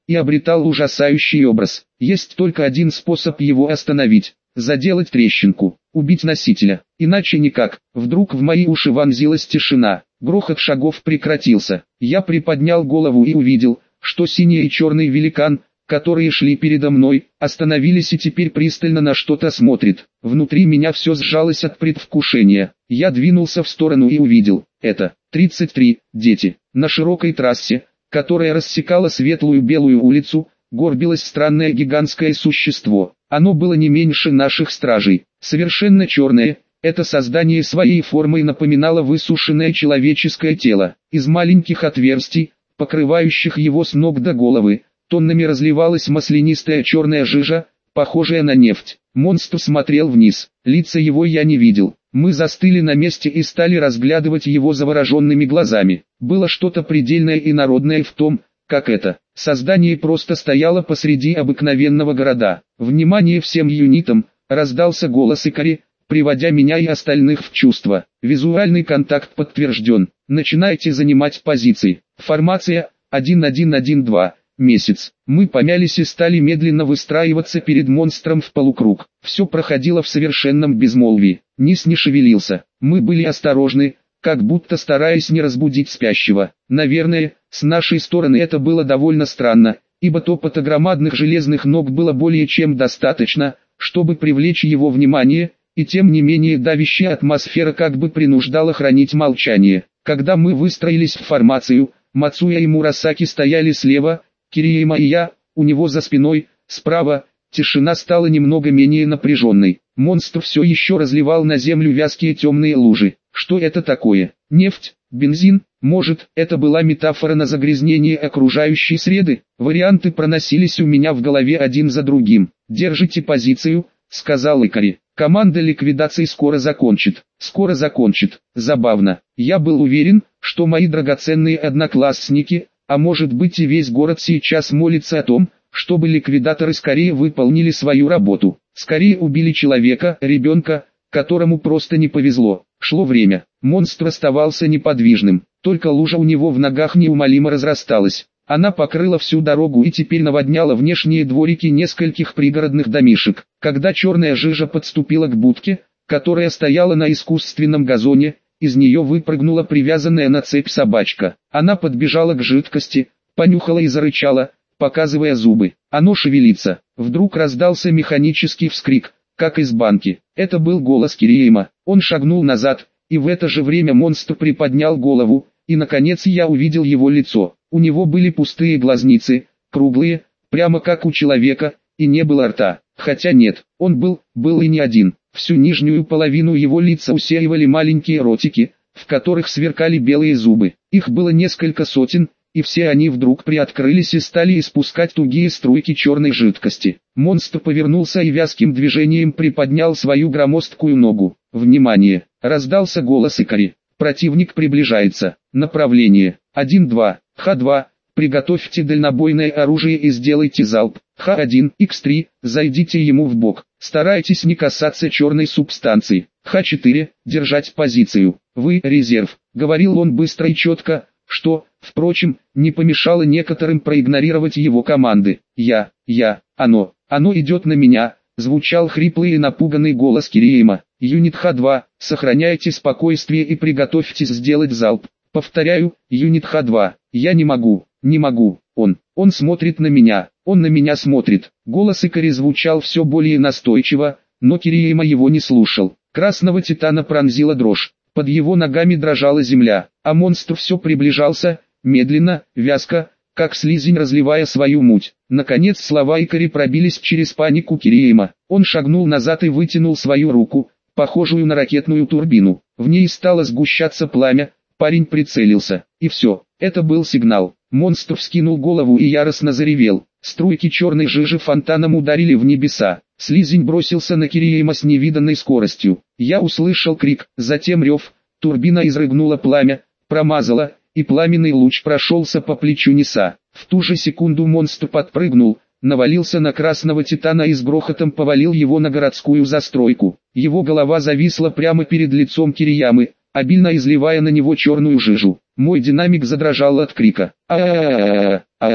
Speaker 1: и обретал ужасающий образ. Есть только один способ его остановить. Заделать трещинку, убить носителя, иначе никак. Вдруг в мои уши вонзилась тишина, грохот шагов прекратился. Я приподнял голову и увидел, что синий и черный великан, которые шли передо мной, остановились и теперь пристально на что-то смотрят. Внутри меня все сжалось от предвкушения. Я двинулся в сторону и увидел, это, тридцать три, дети. На широкой трассе, которая рассекала светлую белую улицу, горбилось странное гигантское существо. Оно было не меньше наших стражей, совершенно черное. Это создание своей формой напоминало высушенное человеческое тело. Из маленьких отверстий, покрывающих его с ног до головы, тоннами разливалась маслянистая черная жижа, похожая на нефть. Монстр смотрел вниз, лица его я не видел. Мы застыли на месте и стали разглядывать его завороженными глазами. Было что-то предельное и народное в том, как это создание просто стояло посреди обыкновенного города. «Внимание всем юнитам!» — раздался голос Икари, приводя меня и остальных в чувство. «Визуальный контакт подтвержден. Начинайте занимать позиции. Формация один один один два. Месяц». Мы помялись и стали медленно выстраиваться перед монстром в полукруг. Все проходило в совершенном безмолвии. Низ не шевелился. Мы были осторожны, как будто стараясь не разбудить спящего. Наверное, с нашей стороны это было довольно странно, ибо топота громадных железных ног было более чем достаточно, чтобы привлечь его внимание, и тем не менее давящая атмосфера как бы принуждала хранить молчание. Когда мы выстроились в формацию, Мацуя и Мурасаки стояли слева, Кириэма и я, у него за спиной, справа. Тишина стала немного менее напряженной. Монстр все еще разливал на землю вязкие темные лужи. Что это такое? Нефть? Бензин? Может, это была метафора на загрязнение окружающей среды? Варианты проносились у меня в голове один за другим. «Держите позицию», — сказал Икари. «Команда ликвидации скоро закончит». Скоро закончит. Забавно. Я был уверен, что мои драгоценные одноклассники, а может быть и весь город сейчас молится о том, чтобы ликвидаторы скорее выполнили свою работу. Скорее убили человека, ребенка, которому просто не повезло. Шло время. Монстр оставался неподвижным. Только лужа у него в ногах неумолимо разрасталась. Она покрыла всю дорогу и теперь наводняла внешние дворики нескольких пригородных домишек. Когда черная жижа подступила к будке, которая стояла на искусственном газоне, из нее выпрыгнула привязанная на цепь собачка. Она подбежала к жидкости, понюхала и зарычала, показывая зубы. «Оно шевелится». Вдруг раздался механический вскрик, как из банки. Это был голос Кириэма. Он шагнул назад, и в это же время монстр приподнял голову, и наконец я увидел его лицо. У него были пустые глазницы, круглые, прямо как у человека, и не было рта. Хотя нет, он был, был и не один. Всю нижнюю половину его лица усеивали маленькие ротики, в которых сверкали белые зубы. Их было несколько сотен, и все они вдруг приоткрылись и стали испускать тугие струйки черной жидкости. Монстр повернулся и вязким движением приподнял свою громоздкую ногу. «Внимание!» — раздался голос Икари. «Противник приближается. Направление. один два. Х два. Приготовьте дальнобойное оружие и сделайте залп. Х один. Х три. Зайдите ему в бок. Старайтесь не касаться черной субстанции. Х четыре. Держать позицию. Вы резерв», — говорил он быстро и четко, что, впрочем, не помешало некоторым проигнорировать его команды. «Я, я, оно, оно идет на меня», — звучал хриплый и напуганный голос Кириэма. «Юнит Х два, сохраняйте спокойствие и приготовьтесь сделать залп. Повторяю, юнит Х два, я не могу, не могу, он, он смотрит на меня, он на меня смотрит». Голос Икари звучал все более настойчиво, но Кириэма его не слушал. Красного титана пронзила дрожь. Под его ногами дрожала земля, а монстр все приближался, медленно, вязко, как слизень разливая свою муть. Наконец слова Икари пробились через панику Кириэма. Он шагнул назад и вытянул свою руку, похожую на ракетную турбину. В ней стало сгущаться пламя, парень прицелился, и все, это был сигнал. Монстр вскинул голову и яростно заревел. Струйки черной жижи фонтаном ударили в небеса. Слизень бросился на Кириэма с невиданной скоростью. Я услышал крик, затем рев, турбина изрыгнула пламя, промазала, и пламенный луч прошелся по плечу Ниса. В ту же секунду монстр подпрыгнул, навалился на красного титана и с грохотом повалил его на городскую застройку. Его голова зависла прямо перед лицом Кириямы, обильно изливая на него черную жижу. Мой динамик задрожал от крика. а а а а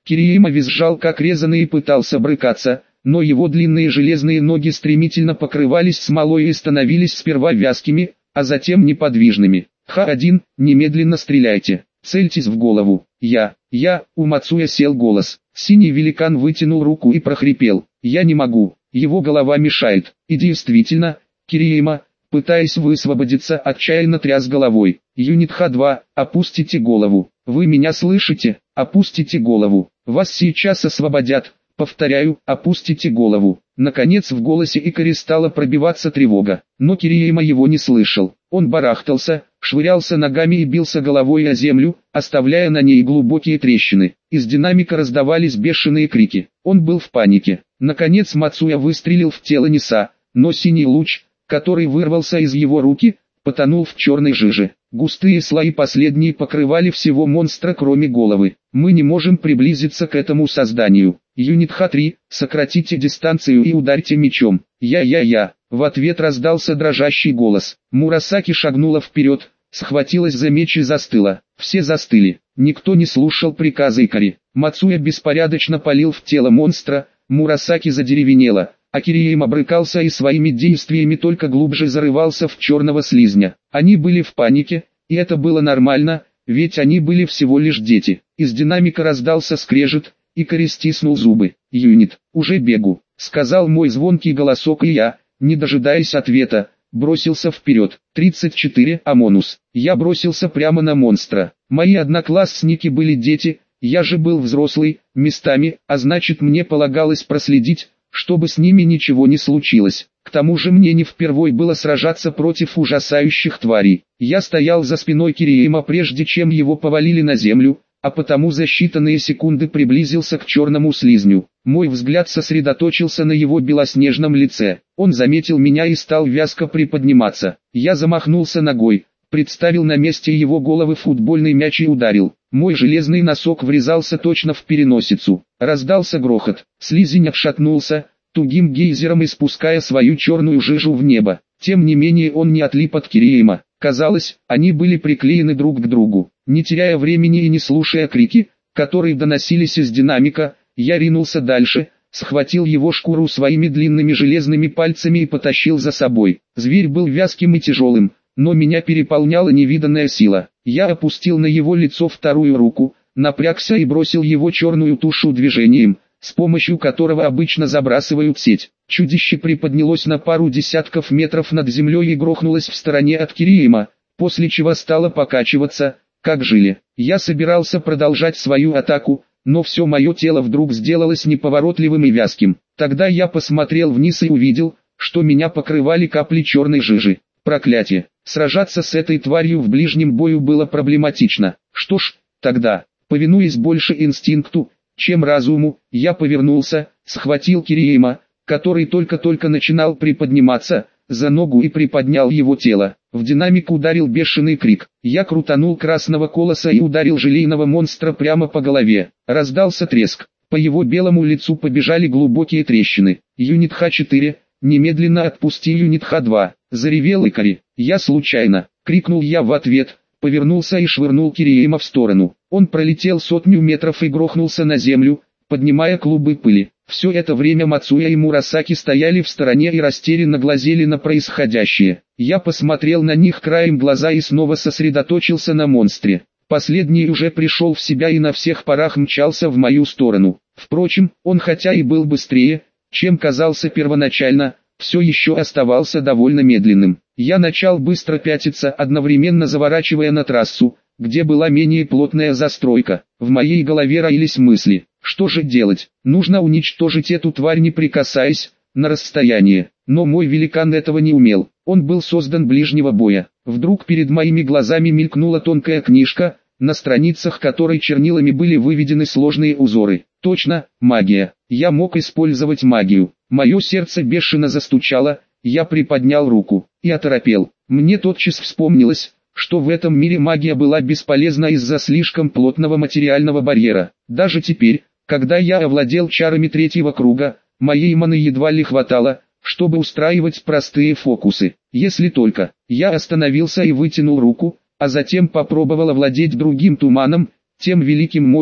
Speaker 1: Кириэма визжал как резаный и пытался брыкаться, но его длинные железные ноги стремительно покрывались смолой и становились сперва вязкими, а затем неподвижными. Ха один, немедленно стреляйте, цельтесь в голову. Я, я, у Мацуя сел голос. Синий великан вытянул руку и прохрипел. Я не могу, его голова мешает. И действительно, Кириэма, пытаясь высвободиться, отчаянно тряс головой. Юнит Х два, опустите голову. Вы меня слышите? Опустите голову. Вас сейчас освободят. Повторяю, опустите голову. Наконец в голосе Икари стала пробиваться тревога, но Кириэма его не слышал. Он барахтался, швырялся ногами и бился головой о землю, оставляя на ней глубокие трещины. Из динамика раздавались бешеные крики. Он был в панике. Наконец Мацуя выстрелил в тело Ниса, но синий луч, который вырвался из его руки, потонул в черной жиже. Густые слои последние покрывали всего монстра, кроме головы. Мы не можем приблизиться к этому созданию. Юнит Х три, сократите дистанцию и ударьте мечом. Я-я-я. В ответ раздался дрожащий голос. Мурасаки шагнула вперед, схватилась за меч и застыла. Все застыли. Никто не слушал приказа Икари. Мацуя беспорядочно палил в тело монстра, Мурасаки задеревенела, а Кириэма брыкался и своими действиями только глубже зарывался в черного слизня. Они были в панике, и это было нормально, ведь они были всего лишь дети. Из динамика раздался скрежет, Икари стиснул зубы. «Юнит, уже бегу», — сказал мой звонкий голосок, и я, не дожидаясь ответа, бросился вперед. тридцать четыре Амонус. Я бросился прямо на монстра. Мои одноклассники были дети, я же был взрослый, местами, а значит мне полагалось проследить, чтобы с ними ничего не случилось. К тому же мне не впервой было сражаться против ужасающих тварей. Я стоял за спиной Кириэма прежде чем его повалили на землю, а потому за считанные секунды приблизился к черному слизню. Мой взгляд сосредоточился на его белоснежном лице. Он заметил меня и стал вязко приподниматься. Я замахнулся ногой, представил на месте его головы футбольный мяч и ударил. Мой железный носок врезался точно в переносицу. Раздался грохот. Слизень отшатнулся, тугим гейзером испуская свою черную жижу в небо. Тем не менее он не отлип от Кириэма. Казалось, они были приклеены друг к другу. Не теряя времени и не слушая крики, которые доносились из динамика, я ринулся дальше, схватил его шкуру своими длинными железными пальцами и потащил за собой. Зверь был вязким и тяжелым, но меня переполняла невиданная сила. Я опустил на его лицо вторую руку, напрягся и бросил его черную тушу движением, с помощью которого обычно забрасывают сеть. Чудище приподнялось на пару десятков метров над землей и грохнулось в стороне от Кириэма, после чего стало покачиваться, как желе. Я собирался продолжать свою атаку, но все мое тело вдруг сделалось неповоротливым и вязким. Тогда я посмотрел вниз и увидел, что меня покрывали капли черной жижи. Проклятие! Сражаться с этой тварью в ближнем бою было проблематично. Что ж, тогда, повинуясь больше инстинкту, чем разуму, я повернулся, схватил Кириэма, который только-только начинал приподниматься, за ногу и приподнял его тело. В динамик ударил бешеный крик. Я крутанул красного колоса и ударил желейного монстра прямо по голове. Раздался треск. По его белому лицу побежали глубокие трещины. Юнит Х четыре, немедленно отпусти Юнит Х два. Заревел Икари. Я случайно, крикнул я в ответ, повернулся и швырнул Кириэма в сторону. Он пролетел сотню метров и грохнулся на землю, поднимая клубы пыли. Все это время Мацуя и Мурасаки стояли в стороне и растерянно глазели на происходящее. Я посмотрел на них краем глаза и снова сосредоточился на монстре. Последний уже пришел в себя и на всех парах мчался в мою сторону. Впрочем, он хотя и был быстрее, чем казался первоначально, все еще оставался довольно медленным. Я начал быстро пятиться, одновременно заворачивая на трассу, где была менее плотная застройка. В моей голове роились мысли. Что же делать? Нужно уничтожить эту тварь, не прикасаясь, на расстояние. Но мой великан этого не умел. Он был создан ближнего боя. Вдруг перед моими глазами мелькнула тонкая книжка, на страницах которой чернилами были выведены сложные узоры. Точно, магия. Я мог использовать магию. Мое сердце бешено застучало, я приподнял руку и оторопел. Мне тотчас вспомнилось, что в этом мире магия была бесполезна из-за слишком плотного материального барьера. Даже теперь, когда я овладел чарами третьего круга, моей маны едва ли хватало, чтобы устраивать простые фокусы. Если только, я остановился и вытянул руку, а затем попробовал овладеть другим туманом, тем великим морем,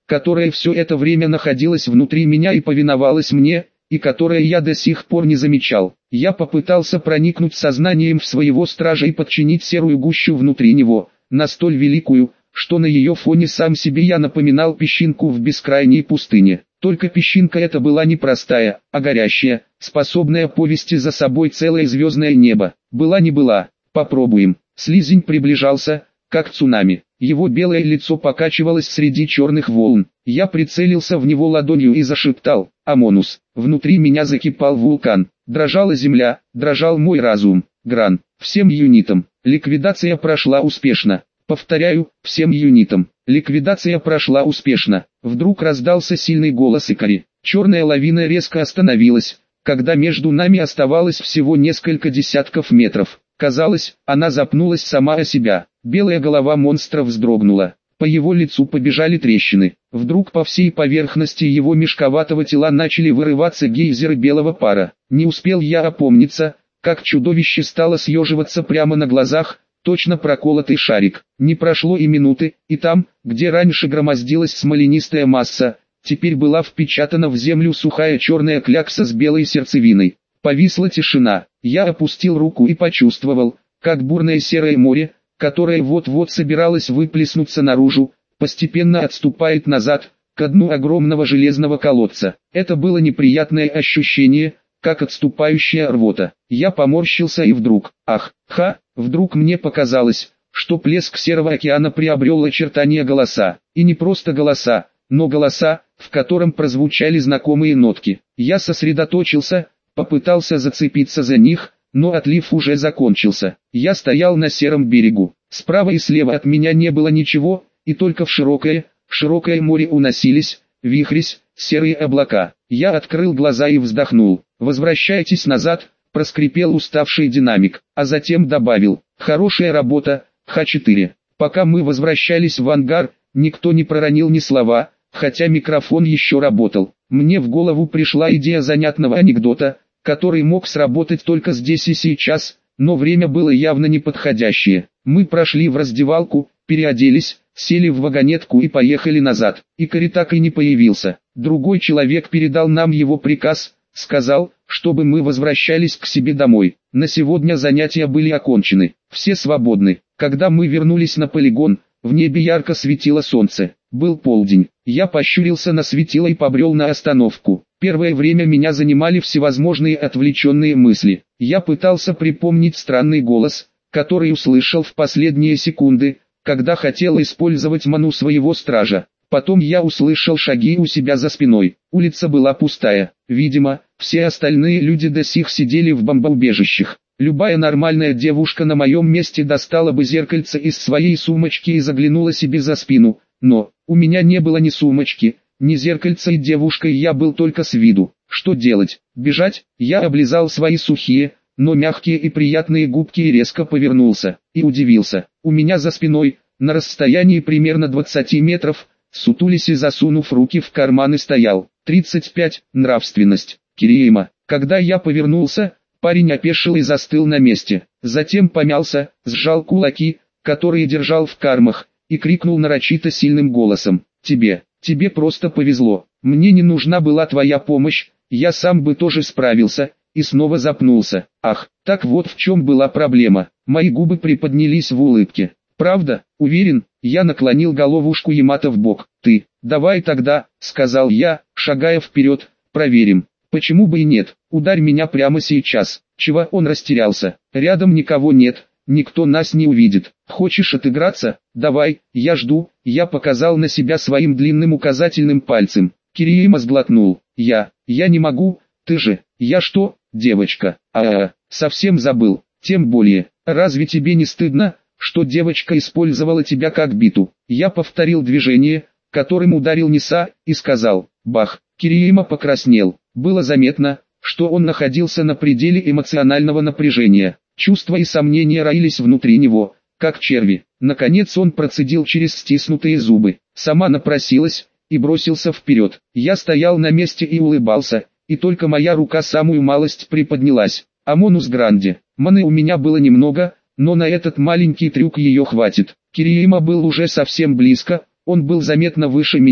Speaker 1: которая все это время находилась внутри меня и повиновалась мне, и которое я до сих пор не замечал. Я попытался проникнуть сознанием в своего стража и подчинить серую гущу внутри него, на столь великую, что на ее фоне сам себе я напоминал песчинку в бескрайней пустыне. Только песчинка эта была не простая, а горящая, способная повести за собой целое звездное небо. Была не была. Попробуем. Слизень приближался, как цунами. Его белое лицо покачивалось среди черных волн. Я прицелился в него ладонью и зашептал: «Амонус». Внутри меня закипал вулкан. Дрожала земля, дрожал мой разум. Гран. Всем юнитам. Ликвидация прошла успешно. Повторяю, всем юнитам. Ликвидация прошла успешно. Вдруг раздался сильный голос Икари. Черная лавина резко остановилась, когда между нами оставалось всего несколько десятков метров. Казалось, она запнулась сама о себя. Белая голова монстра вздрогнула. По его лицу побежали трещины. Вдруг по всей поверхности его мешковатого тела начали вырываться гейзеры белого пара. Не успел я опомниться, как чудовище стало съеживаться прямо на глазах, точно проколотый шарик. Не прошло и минуты, и там, где раньше громоздилась смоленистая масса, теперь была впечатана в землю сухая черная клякса с белой сердцевиной. Повисла тишина. Я опустил руку и почувствовал, как бурное серое море, которое вот-вот собиралось выплеснуться наружу, постепенно отступает назад, ко дну огромного железного колодца. Это было неприятное ощущение, как отступающая рвота. Я поморщился и вдруг, ах, ха, вдруг мне показалось, что плеск серого океана приобрел очертания голоса. И не просто голоса, но голоса, в котором прозвучали знакомые нотки. Я сосредоточился, попытался зацепиться за них, но отлив уже закончился. Я стоял на сером берегу. Справа и слева от меня не было ничего, и только в широкое, широкое море уносились, вихрясь, серые облака. Я открыл глаза и вздохнул. «Возвращайтесь назад», — проскрипел уставший динамик, а затем добавил: «Хорошая работа, Х четыре». Пока мы возвращались в ангар, никто не проронил ни слова, хотя микрофон еще работал. Мне в голову пришла идея занятного анекдота, который мог сработать только здесь и сейчас, но время было явно неподходящее. Мы прошли в раздевалку, переоделись, сели в вагонетку и поехали назад. Икари так и не появился. Другой человек передал нам его приказ, сказал, чтобы мы возвращались к себе домой. На сегодня занятия были окончены, все свободны. Когда мы вернулись на полигон, в небе ярко светило солнце. Был полдень. Я пощурился на светило и побрел на остановку. Первое время меня занимали всевозможные отвлеченные мысли. Я пытался припомнить странный голос, который услышал в последние секунды, когда хотел использовать ману своего стража. Потом я услышал шаги у себя за спиной. Улица была пустая. Видимо, все остальные люди до сих сидели в бомбоубежищах. Любая нормальная девушка на моем месте достала бы зеркальце из своей сумочки и заглянула себе за спину. Но, у меня не было ни сумочки, ни зеркальца, и девушкой я был только с виду. Что делать? Бежать? Я облизал свои сухие, но мягкие и приятные губки и резко повернулся. И удивился. У меня за спиной, на расстоянии примерно двадцати метров, сутулись и засунув руки в карманы, стоял. тридцать пять. Нравственность. Кириэма. Когда я повернулся, парень опешил и застыл на месте. Затем помялся, сжал кулаки, которые держал в кармах, и крикнул нарочито сильным голосом: «Тебе, тебе просто повезло. Мне не нужна была твоя помощь, я сам бы тоже справился», и снова запнулся. Ах, так вот в чем была проблема. Мои губы приподнялись в улыбке. «Правда, уверен?» Я наклонил головушку Ямато в бок. «Ты, давай тогда», — сказал я, шагая вперед, — «проверим. Почему бы и нет? Ударь меня прямо сейчас». Чего он растерялся? Рядом никого нет. Никто нас не увидит. Хочешь отыграться? Давай, я жду. Я показал на себя своим длинным указательным пальцем. Кириэма сглотнул. Я, я не могу, ты же, я что, девочка? А-а-а, совсем забыл. Тем более, разве тебе не стыдно, что девочка использовала тебя как биту? Я повторил движение, которым ударил Ниса, и сказал: бах. Кириэма покраснел. Было заметно, что он находился на пределе эмоционального напряжения. Чувства и сомнения роились внутри него, как черви. Наконец он процедил через стиснутые зубы: «Сама напросилась», и бросился вперед. Я стоял на месте и улыбался, и только моя рука самую малость приподнялась. Амонус Гранди. Маны у меня было немного, но на этот маленький трюк ее хватит. Кириэма был уже совсем близко, он был заметно выше меня,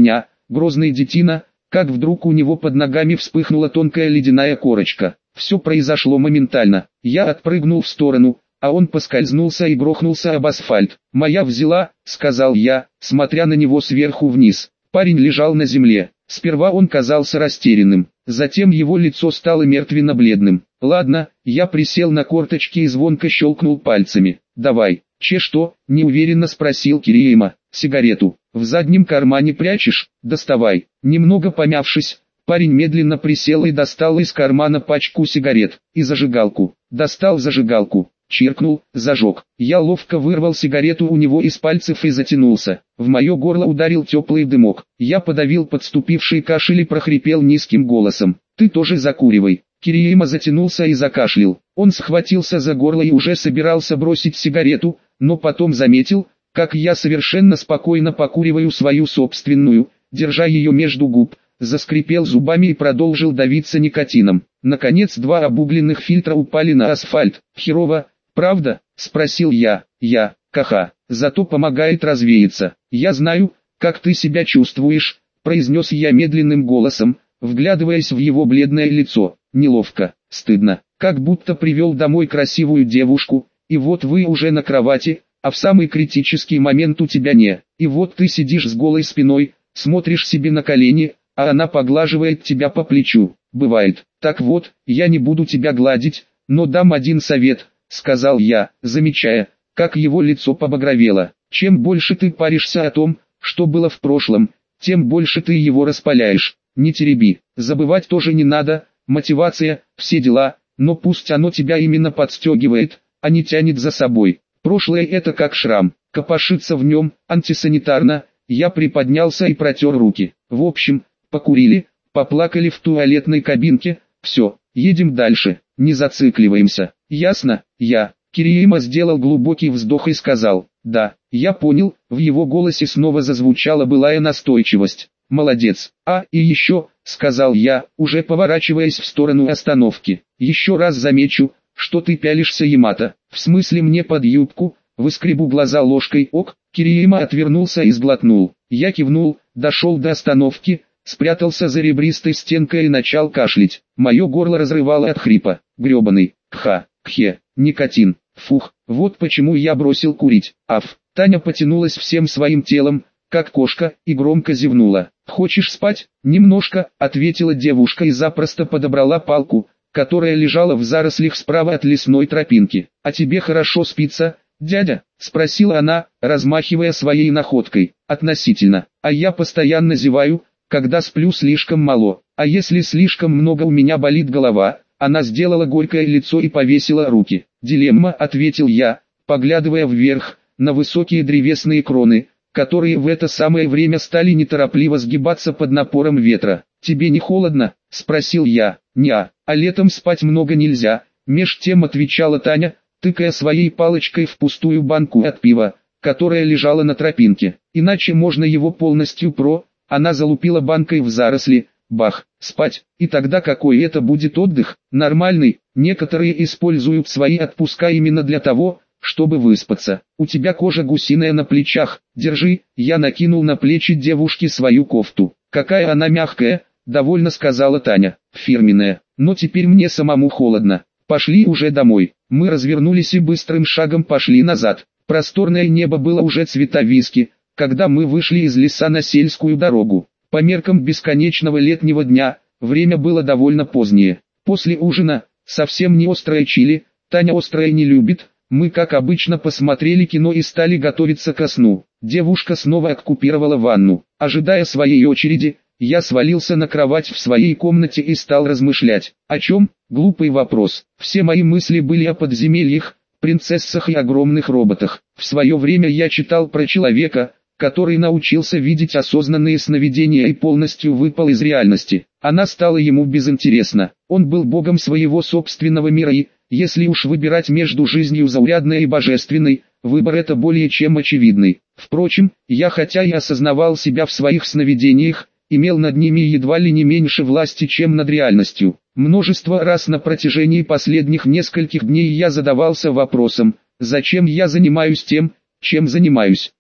Speaker 1: грозный детина, как вдруг у него под ногами вспыхнула тонкая ледяная корочка. Все произошло моментально. Я отпрыгнул в сторону, а он поскользнулся и грохнулся об асфальт. «Моя взяла», — сказал я, смотря на него сверху вниз. Парень лежал на земле. Сперва он казался растерянным, затем его лицо стало мертвенно-бледным. «Ладно», я присел на корточки и звонко щелкнул пальцами. «Давай». «Че что?» — неуверенно спросил Кириема. «Сигарету. В заднем кармане прячешь? Доставай». Немного помявшись, парень медленно присел и достал из кармана пачку сигарет и зажигалку. Достал зажигалку, чиркнул, зажег. Я ловко вырвал сигарету у него из пальцев и затянулся. В мое горло ударил теплый дымок. Я подавил подступивший кашель и прохрипел низким голосом: «Ты тоже закуривай». Кириема затянулся и закашлял. Он схватился за горло и уже собирался бросить сигарету, но потом заметил, как я совершенно спокойно покуриваю свою собственную, держа ее между губ, заскрипел зубами и продолжил давиться никотином. Наконец два обугленных фильтра упали на асфальт. «Херово, правда?» — спросил я. «Я, ха-ха, зато помогает развеяться». «Я знаю, как ты себя чувствуешь», — произнес я медленным голосом, вглядываясь в его бледное лицо. «Неловко, стыдно, как будто привел домой красивую девушку, и вот вы уже на кровати, а в самый критический момент у тебя не, и вот ты сидишь с голой спиной, смотришь себе на колени, а она поглаживает тебя по плечу. Бывает. Так вот, я не буду тебя гладить, но дам один совет», — сказал я, замечая, как его лицо побагровело. «Чем больше ты паришься о том, что было в прошлом, тем больше ты его распаляешь. Не тереби, забывать тоже не надо, мотивация, все дела, но пусть оно тебя именно подстегивает, а не тянет за собой. Прошлое это как шрам, копошиться в нем, антисанитарно». Я приподнялся и протер руки. «В общем, покурили, поплакали в туалетной кабинке, все, едем дальше, не зацикливаемся, ясно?» Я, Кириема сделал глубокий вздох и сказал: «Да, я понял». В его голосе снова зазвучала былая настойчивость. «Молодец. А, и еще», — сказал я, уже поворачиваясь в сторону остановки, «еще раз замечу, что ты пялишься, Ямато, в смысле мне под юбку, выскребу глаза ложкой». «Ок». Кириема отвернулся и сглотнул. Я кивнул, дошел до остановки, спрятался за ребристой стенкой и начал кашлять. Мое горло разрывало от хрипа. Гребаный, кха, кхе, никотин, фух, вот почему я бросил курить. Аф. Таня потянулась всем своим телом, как кошка, и громко зевнула. «Хочешь спать?» «Немножко», — ответила девушка и запросто подобрала палку, которая лежала в зарослях справа от лесной тропинки. «А тебе хорошо спится, дядя?» — спросила она, размахивая своей находкой. «Относительно. А я постоянно зеваю, когда сплю слишком мало. А если слишком много, у меня болит голова». Она сделала горькое лицо и повесила руки. «Дилемма», — ответил я, поглядывая вверх, на высокие древесные кроны, которые в это самое время стали неторопливо сгибаться под напором ветра. «Тебе не холодно?» — спросил я. «Не-а, а летом спать много нельзя», — меж тем отвечала Таня, тыкая своей палочкой в пустую банку от пива, которая лежала на тропинке. «Иначе можно его полностью про...» Она залупила банкой в заросли. Бах, спать. И тогда какой это будет отдых? Нормальный. Некоторые используют свои отпуска именно для того, чтобы выспаться. У тебя кожа гусиная на плечах. Держи. Я накинул на плечи девушки свою кофту. Какая она мягкая, довольно сказала Таня. Фирменная. Но теперь мне самому холодно. Пошли уже домой. Мы развернулись и быстрым шагом пошли назад. Просторное небо было уже цвета виски, когда мы вышли из леса на сельскую дорогу. По меркам бесконечного летнего дня, время было довольно позднее. После ужина, совсем не острое чили, Таня острое не любит, мы как обычно посмотрели кино и стали готовиться ко сну. Девушка снова оккупировала ванну. Ожидая своей очереди, я свалился на кровать в своей комнате и стал размышлять. О чем? Глупый вопрос. Все мои мысли были о подземельях, принцессах и огромных роботах. В свое время я читал про человека, который научился видеть осознанные сновидения и полностью выпал из реальности. Она стала ему безинтересна. Он был богом своего собственного мира и, если уж выбирать между жизнью заурядной и божественной, выбор это более чем очевидный. Впрочем, я хотя и осознавал себя в своих сновидениях, имел над ними едва ли не меньше власти, чем над реальностью. Множество раз на протяжении последних нескольких дней я задавался вопросом, зачем я занимаюсь тем, чем занимаюсь.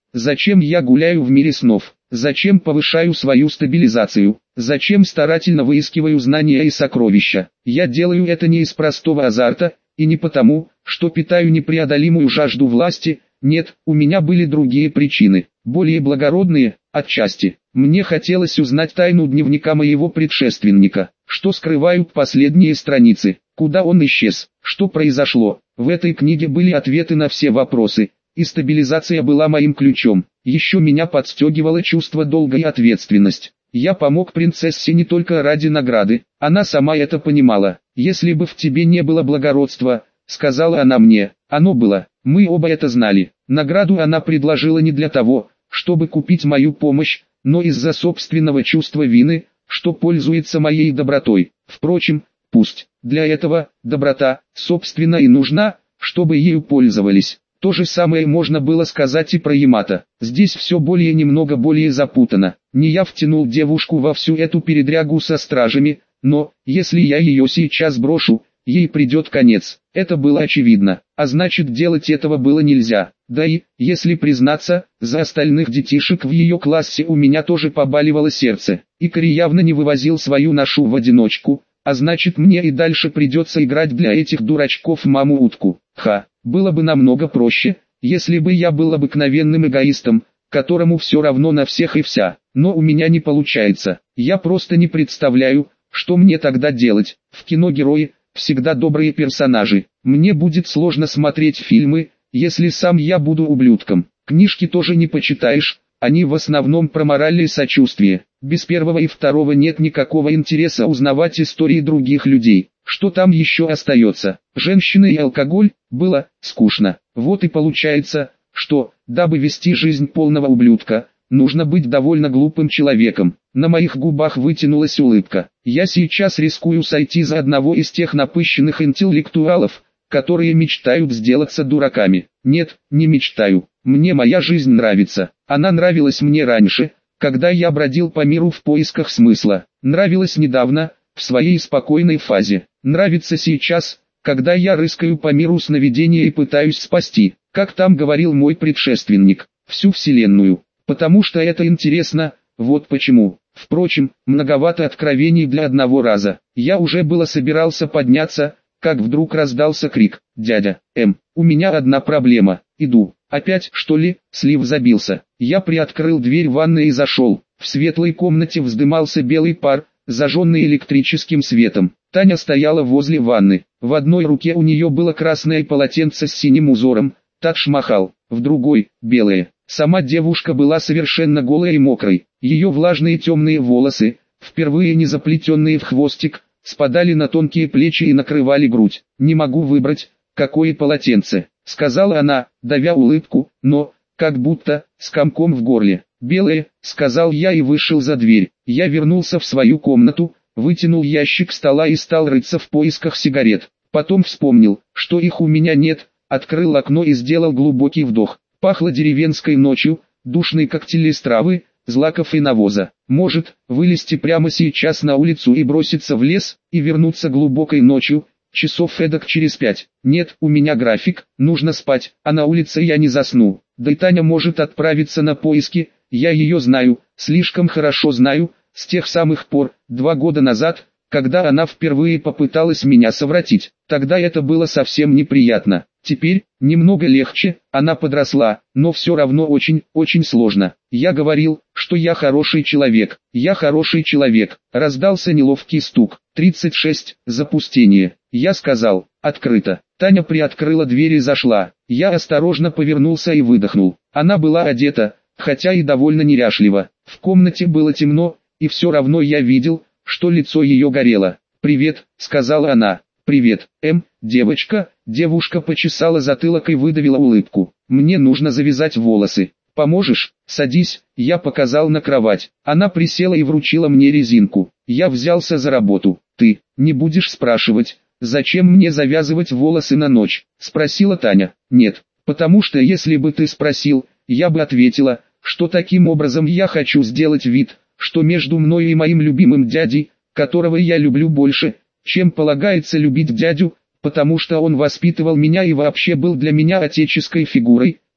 Speaker 1: Зачем я гуляю в мире снов? Зачем повышаю свою стабилизацию? Зачем старательно выискиваю знания и сокровища? Я делаю это не из простого азарта, и не потому, что питаю непреодолимую жажду власти. Нет, у меня были другие причины, более благородные, отчасти. Мне хотелось узнать тайну дневника моего предшественника, что скрывают последние страницы, куда он исчез, что произошло. В этой книге были ответы на все вопросы, и стабилизация была моим ключом. Еще меня подстегивало чувство долга и ответственность. Я помог принцессе не только ради награды, она сама это понимала. «Если бы в тебе не было благородства», — сказала она мне, — «оно было». Мы оба это знали. Награду она предложила не для того, чтобы купить мою помощь, но из-за собственного чувства вины, что пользуется моей добротой. Впрочем, пусть. Для этого доброта, собственно, и нужна, чтобы ею пользовались. То же самое можно было сказать и про Ямато. Здесь все более немного более запутано. Не я втянул девушку во всю эту передрягу со стражами, но, если я ее сейчас брошу, ей придет конец. Это было очевидно, а значит делать этого было нельзя. Да и, если признаться, за остальных детишек в ее классе у меня тоже побаливало сердце. Икари явно не вывозил свою ношу в одиночку, а значит мне и дальше придется играть для этих дурачков маму-утку. Ха, было бы намного проще, если бы я был обыкновенным эгоистом, которому все равно на всех и вся. Но у меня не получается. Я просто не представляю, что мне тогда делать. В кино герои всегда добрые персонажи. Мне будет сложно смотреть фильмы, если сам я буду ублюдком. Книжки тоже не почитаешь, они в основном про мораль и сочувствие. Без первого и второго нет никакого интереса узнавать истории других людей. Что там еще остается? Женщины и алкоголь? Было скучно. Вот и получается, что, дабы вести жизнь полного ублюдка, нужно быть довольно глупым человеком. На моих губах вытянулась улыбка. Я сейчас рискую сойти за одного из тех напыщенных интеллектуалов, которые мечтают сделаться дураками. Нет, не мечтаю. Мне моя жизнь нравится. Она нравилась мне раньше, когда я бродил по миру в поисках смысла. Нравилась недавно, в своей спокойной фазе. Нравится сейчас, когда я рыскаю по миру сновидения и пытаюсь спасти, как там говорил мой предшественник, всю вселенную. Потому что это интересно, вот почему. Впрочем, многовато откровений для одного раза. Я уже было собирался подняться, как вдруг раздался крик: «Дядя, М, у меня одна проблема, иду». Опять, что ли, слив забился. Я приоткрыл дверь ванной и зашел. В светлой комнате вздымался белый пар, зажженный электрическим светом. Таня стояла возле ванны. В одной руке у нее было красное полотенце с синим узором, Тадж-Махал, в другой – белое. Сама девушка была совершенно голая и мокрой. Ее влажные темные волосы, впервые не заплетенные в хвостик, спадали на тонкие плечи и накрывали грудь. «Не могу выбрать, какое полотенце», — сказала она, давя улыбку, но, как будто, с комком в горле. «Белое», — сказал я и вышел за дверь. Я вернулся в свою комнату, вытянул ящик стола и стал рыться в поисках сигарет. Потом вспомнил, что их у меня нет, открыл окно и сделал глубокий вдох. Пахло деревенской ночью, душный коктейль из травы, злаков и навоза. Может, вылезти прямо сейчас на улицу и броситься в лес, и вернуться глубокой ночью, часов эдак через пять. Нет, у меня график, нужно спать, а на улице я не засну. Да и Таня может отправиться на поиски, я ее знаю, слишком хорошо знаю, с тех самых пор, два года назад, когда она впервые попыталась меня совратить. Тогда это было совсем неприятно. Теперь, немного легче, она подросла, но все равно очень, очень сложно. Я говорил, что я хороший человек, я хороший человек. Раздался неловкий стук. тридцать шесть, запустение. Я сказал, открыто. Таня приоткрыла дверь и зашла. Я осторожно повернулся и выдохнул. Она была одета, хотя и довольно неряшливо. В комнате было темно, и все равно я видел, что лицо ее горело. «Привет», — сказала она. «Привет, М, девочка». Девушка почесала затылок и выдавила улыбку. «Мне нужно завязать волосы. Поможешь? Садись». Я показал на кровать. Она присела и вручила мне резинку. Я взялся за работу. «Ты не будешь спрашивать, зачем мне завязывать волосы на ночь?» — спросила Таня. «Нет, потому что если бы ты спросил, я бы ответила, что таким образом я хочу сделать вид, что между мной и моим любимым дядей, которого я люблю больше, чем полагается любить дядю, потому что он воспитывал меня и вообще был для меня отеческой фигурой,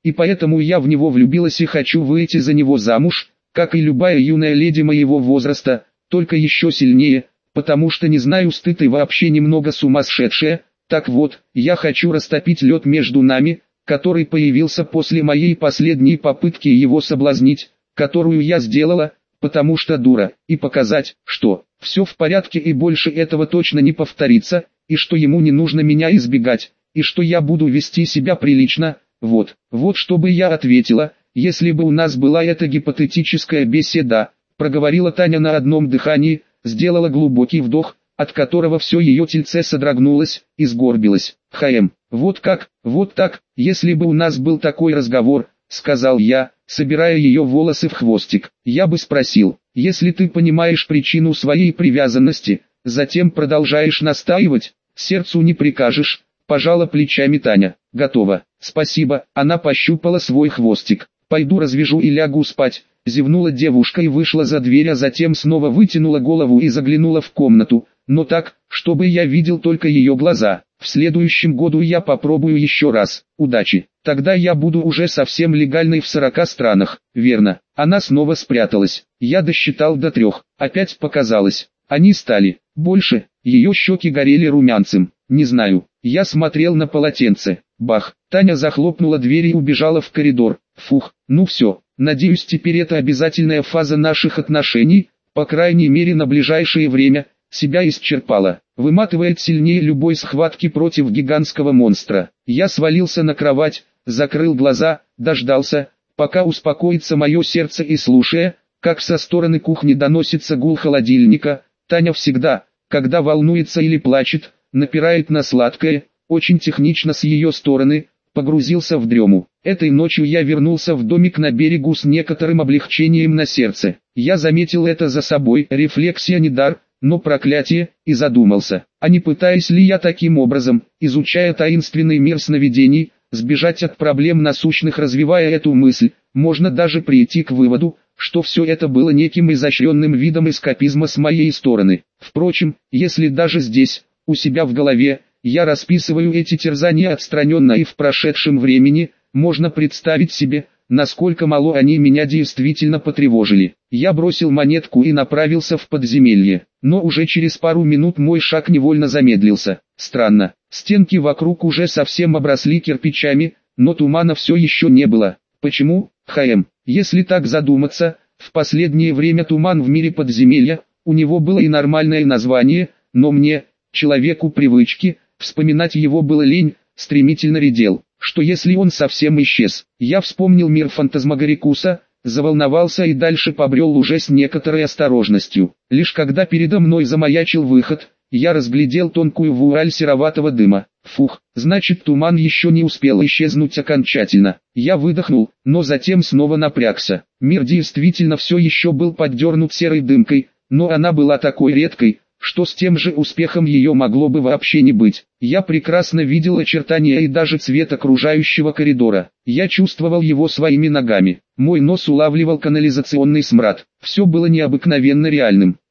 Speaker 1: и поэтому я в него влюбилась и хочу выйти за него замуж, как и любая юная леди моего возраста, только еще сильнее, потому что не знаю, стыд и вообще немного сумасшедшая. Так вот, я хочу растопить лед между нами, который появился после моей последней попытки его соблазнить, которую я сделала, потому что дура, и показать, что все в порядке и больше этого точно не повторится, и что ему не нужно меня избегать, и что я буду вести себя прилично. Вот, вот что бы я ответила, если бы у нас была эта гипотетическая беседа, проговорила Таня на одном дыхании, сделала глубокий вдох, от которого все ее тельце содрогнулось и сгорбилось. «Хм, вот как, вот так, если бы у нас был такой разговор», — сказал я, собирая ее волосы в хвостик. «Я бы спросил, если ты понимаешь причину своей привязанности, затем продолжаешь настаивать, сердцу не прикажешь», — пожала плечами Таня. «Готово, спасибо», — она пощупала свой хвостик. «Пойду развяжу и лягу спать», — зевнула девушка и вышла за дверь, а затем снова вытянула голову и заглянула в комнату, но так, чтобы я видел только ее глаза. «В следующем году я попробую еще раз. Удачи. Тогда я буду уже совсем легальной в сорока странах». «Верно». Она снова спряталась. Я досчитал до трех. Опять показалось. Они стали больше. Ее щеки горели румянцем. Не знаю. Я смотрел на полотенце. Бах. Таня захлопнула дверь и убежала в коридор. Фух. Ну все. Надеюсь, теперь это обязательная фаза наших отношений, по крайней мере на ближайшее время, себя исчерпала. Выматывает сильнее любой схватки против гигантского монстра. Я свалился на кровать, закрыл глаза, дождался, пока успокоится мое сердце, и слушая, как со стороны кухни доносится гул холодильника. Таня всегда, когда волнуется или плачет, напирает на сладкое, очень технично с ее стороны, погрузился в дрему. Этой ночью я вернулся в домик на берегу с некоторым облегчением на сердце. Я заметил это за собой, рефлексия не дар, но проклятие, и задумался, а не пытаюсь ли я таким образом, изучая таинственный мир сновидений, сбежать от проблем насущных. Развивая эту мысль, можно даже прийти к выводу, что все это было неким изощренным видом эскапизма с моей стороны. Впрочем, если даже здесь, у себя в голове, я расписываю эти терзания отстраненно и в прошедшем времени, можно представить себе, насколько мало они меня действительно потревожили. Я бросил монетку и направился в подземелье, но уже через пару минут мой шаг невольно замедлился. Странно, стенки вокруг уже совсем обросли кирпичами, но тумана все еще не было. Почему? Хм, если так задуматься, в последнее время туман в мире подземелья, у него было и нормальное название, но мне, человеку привычки, вспоминать его было лень, стремительно редел. Что если он совсем исчез? Я вспомнил мир фантазмагорикуса, заволновался и дальше побрел уже с некоторой осторожностью. Лишь когда передо мной замаячил выход, я разглядел тонкую вуаль сероватого дыма. Фух, значит, туман еще не успел исчезнуть окончательно. Я выдохнул, но затем снова напрягся. Мир действительно все еще был поддернут серой дымкой, но она была такой редкой, что с тем же успехом ее могло бы вообще не быть. Я прекрасно видел очертания и даже цвет окружающего коридора. Я чувствовал его своими ногами. Мой нос улавливал канализационный смрад. Все было необыкновенно реальным.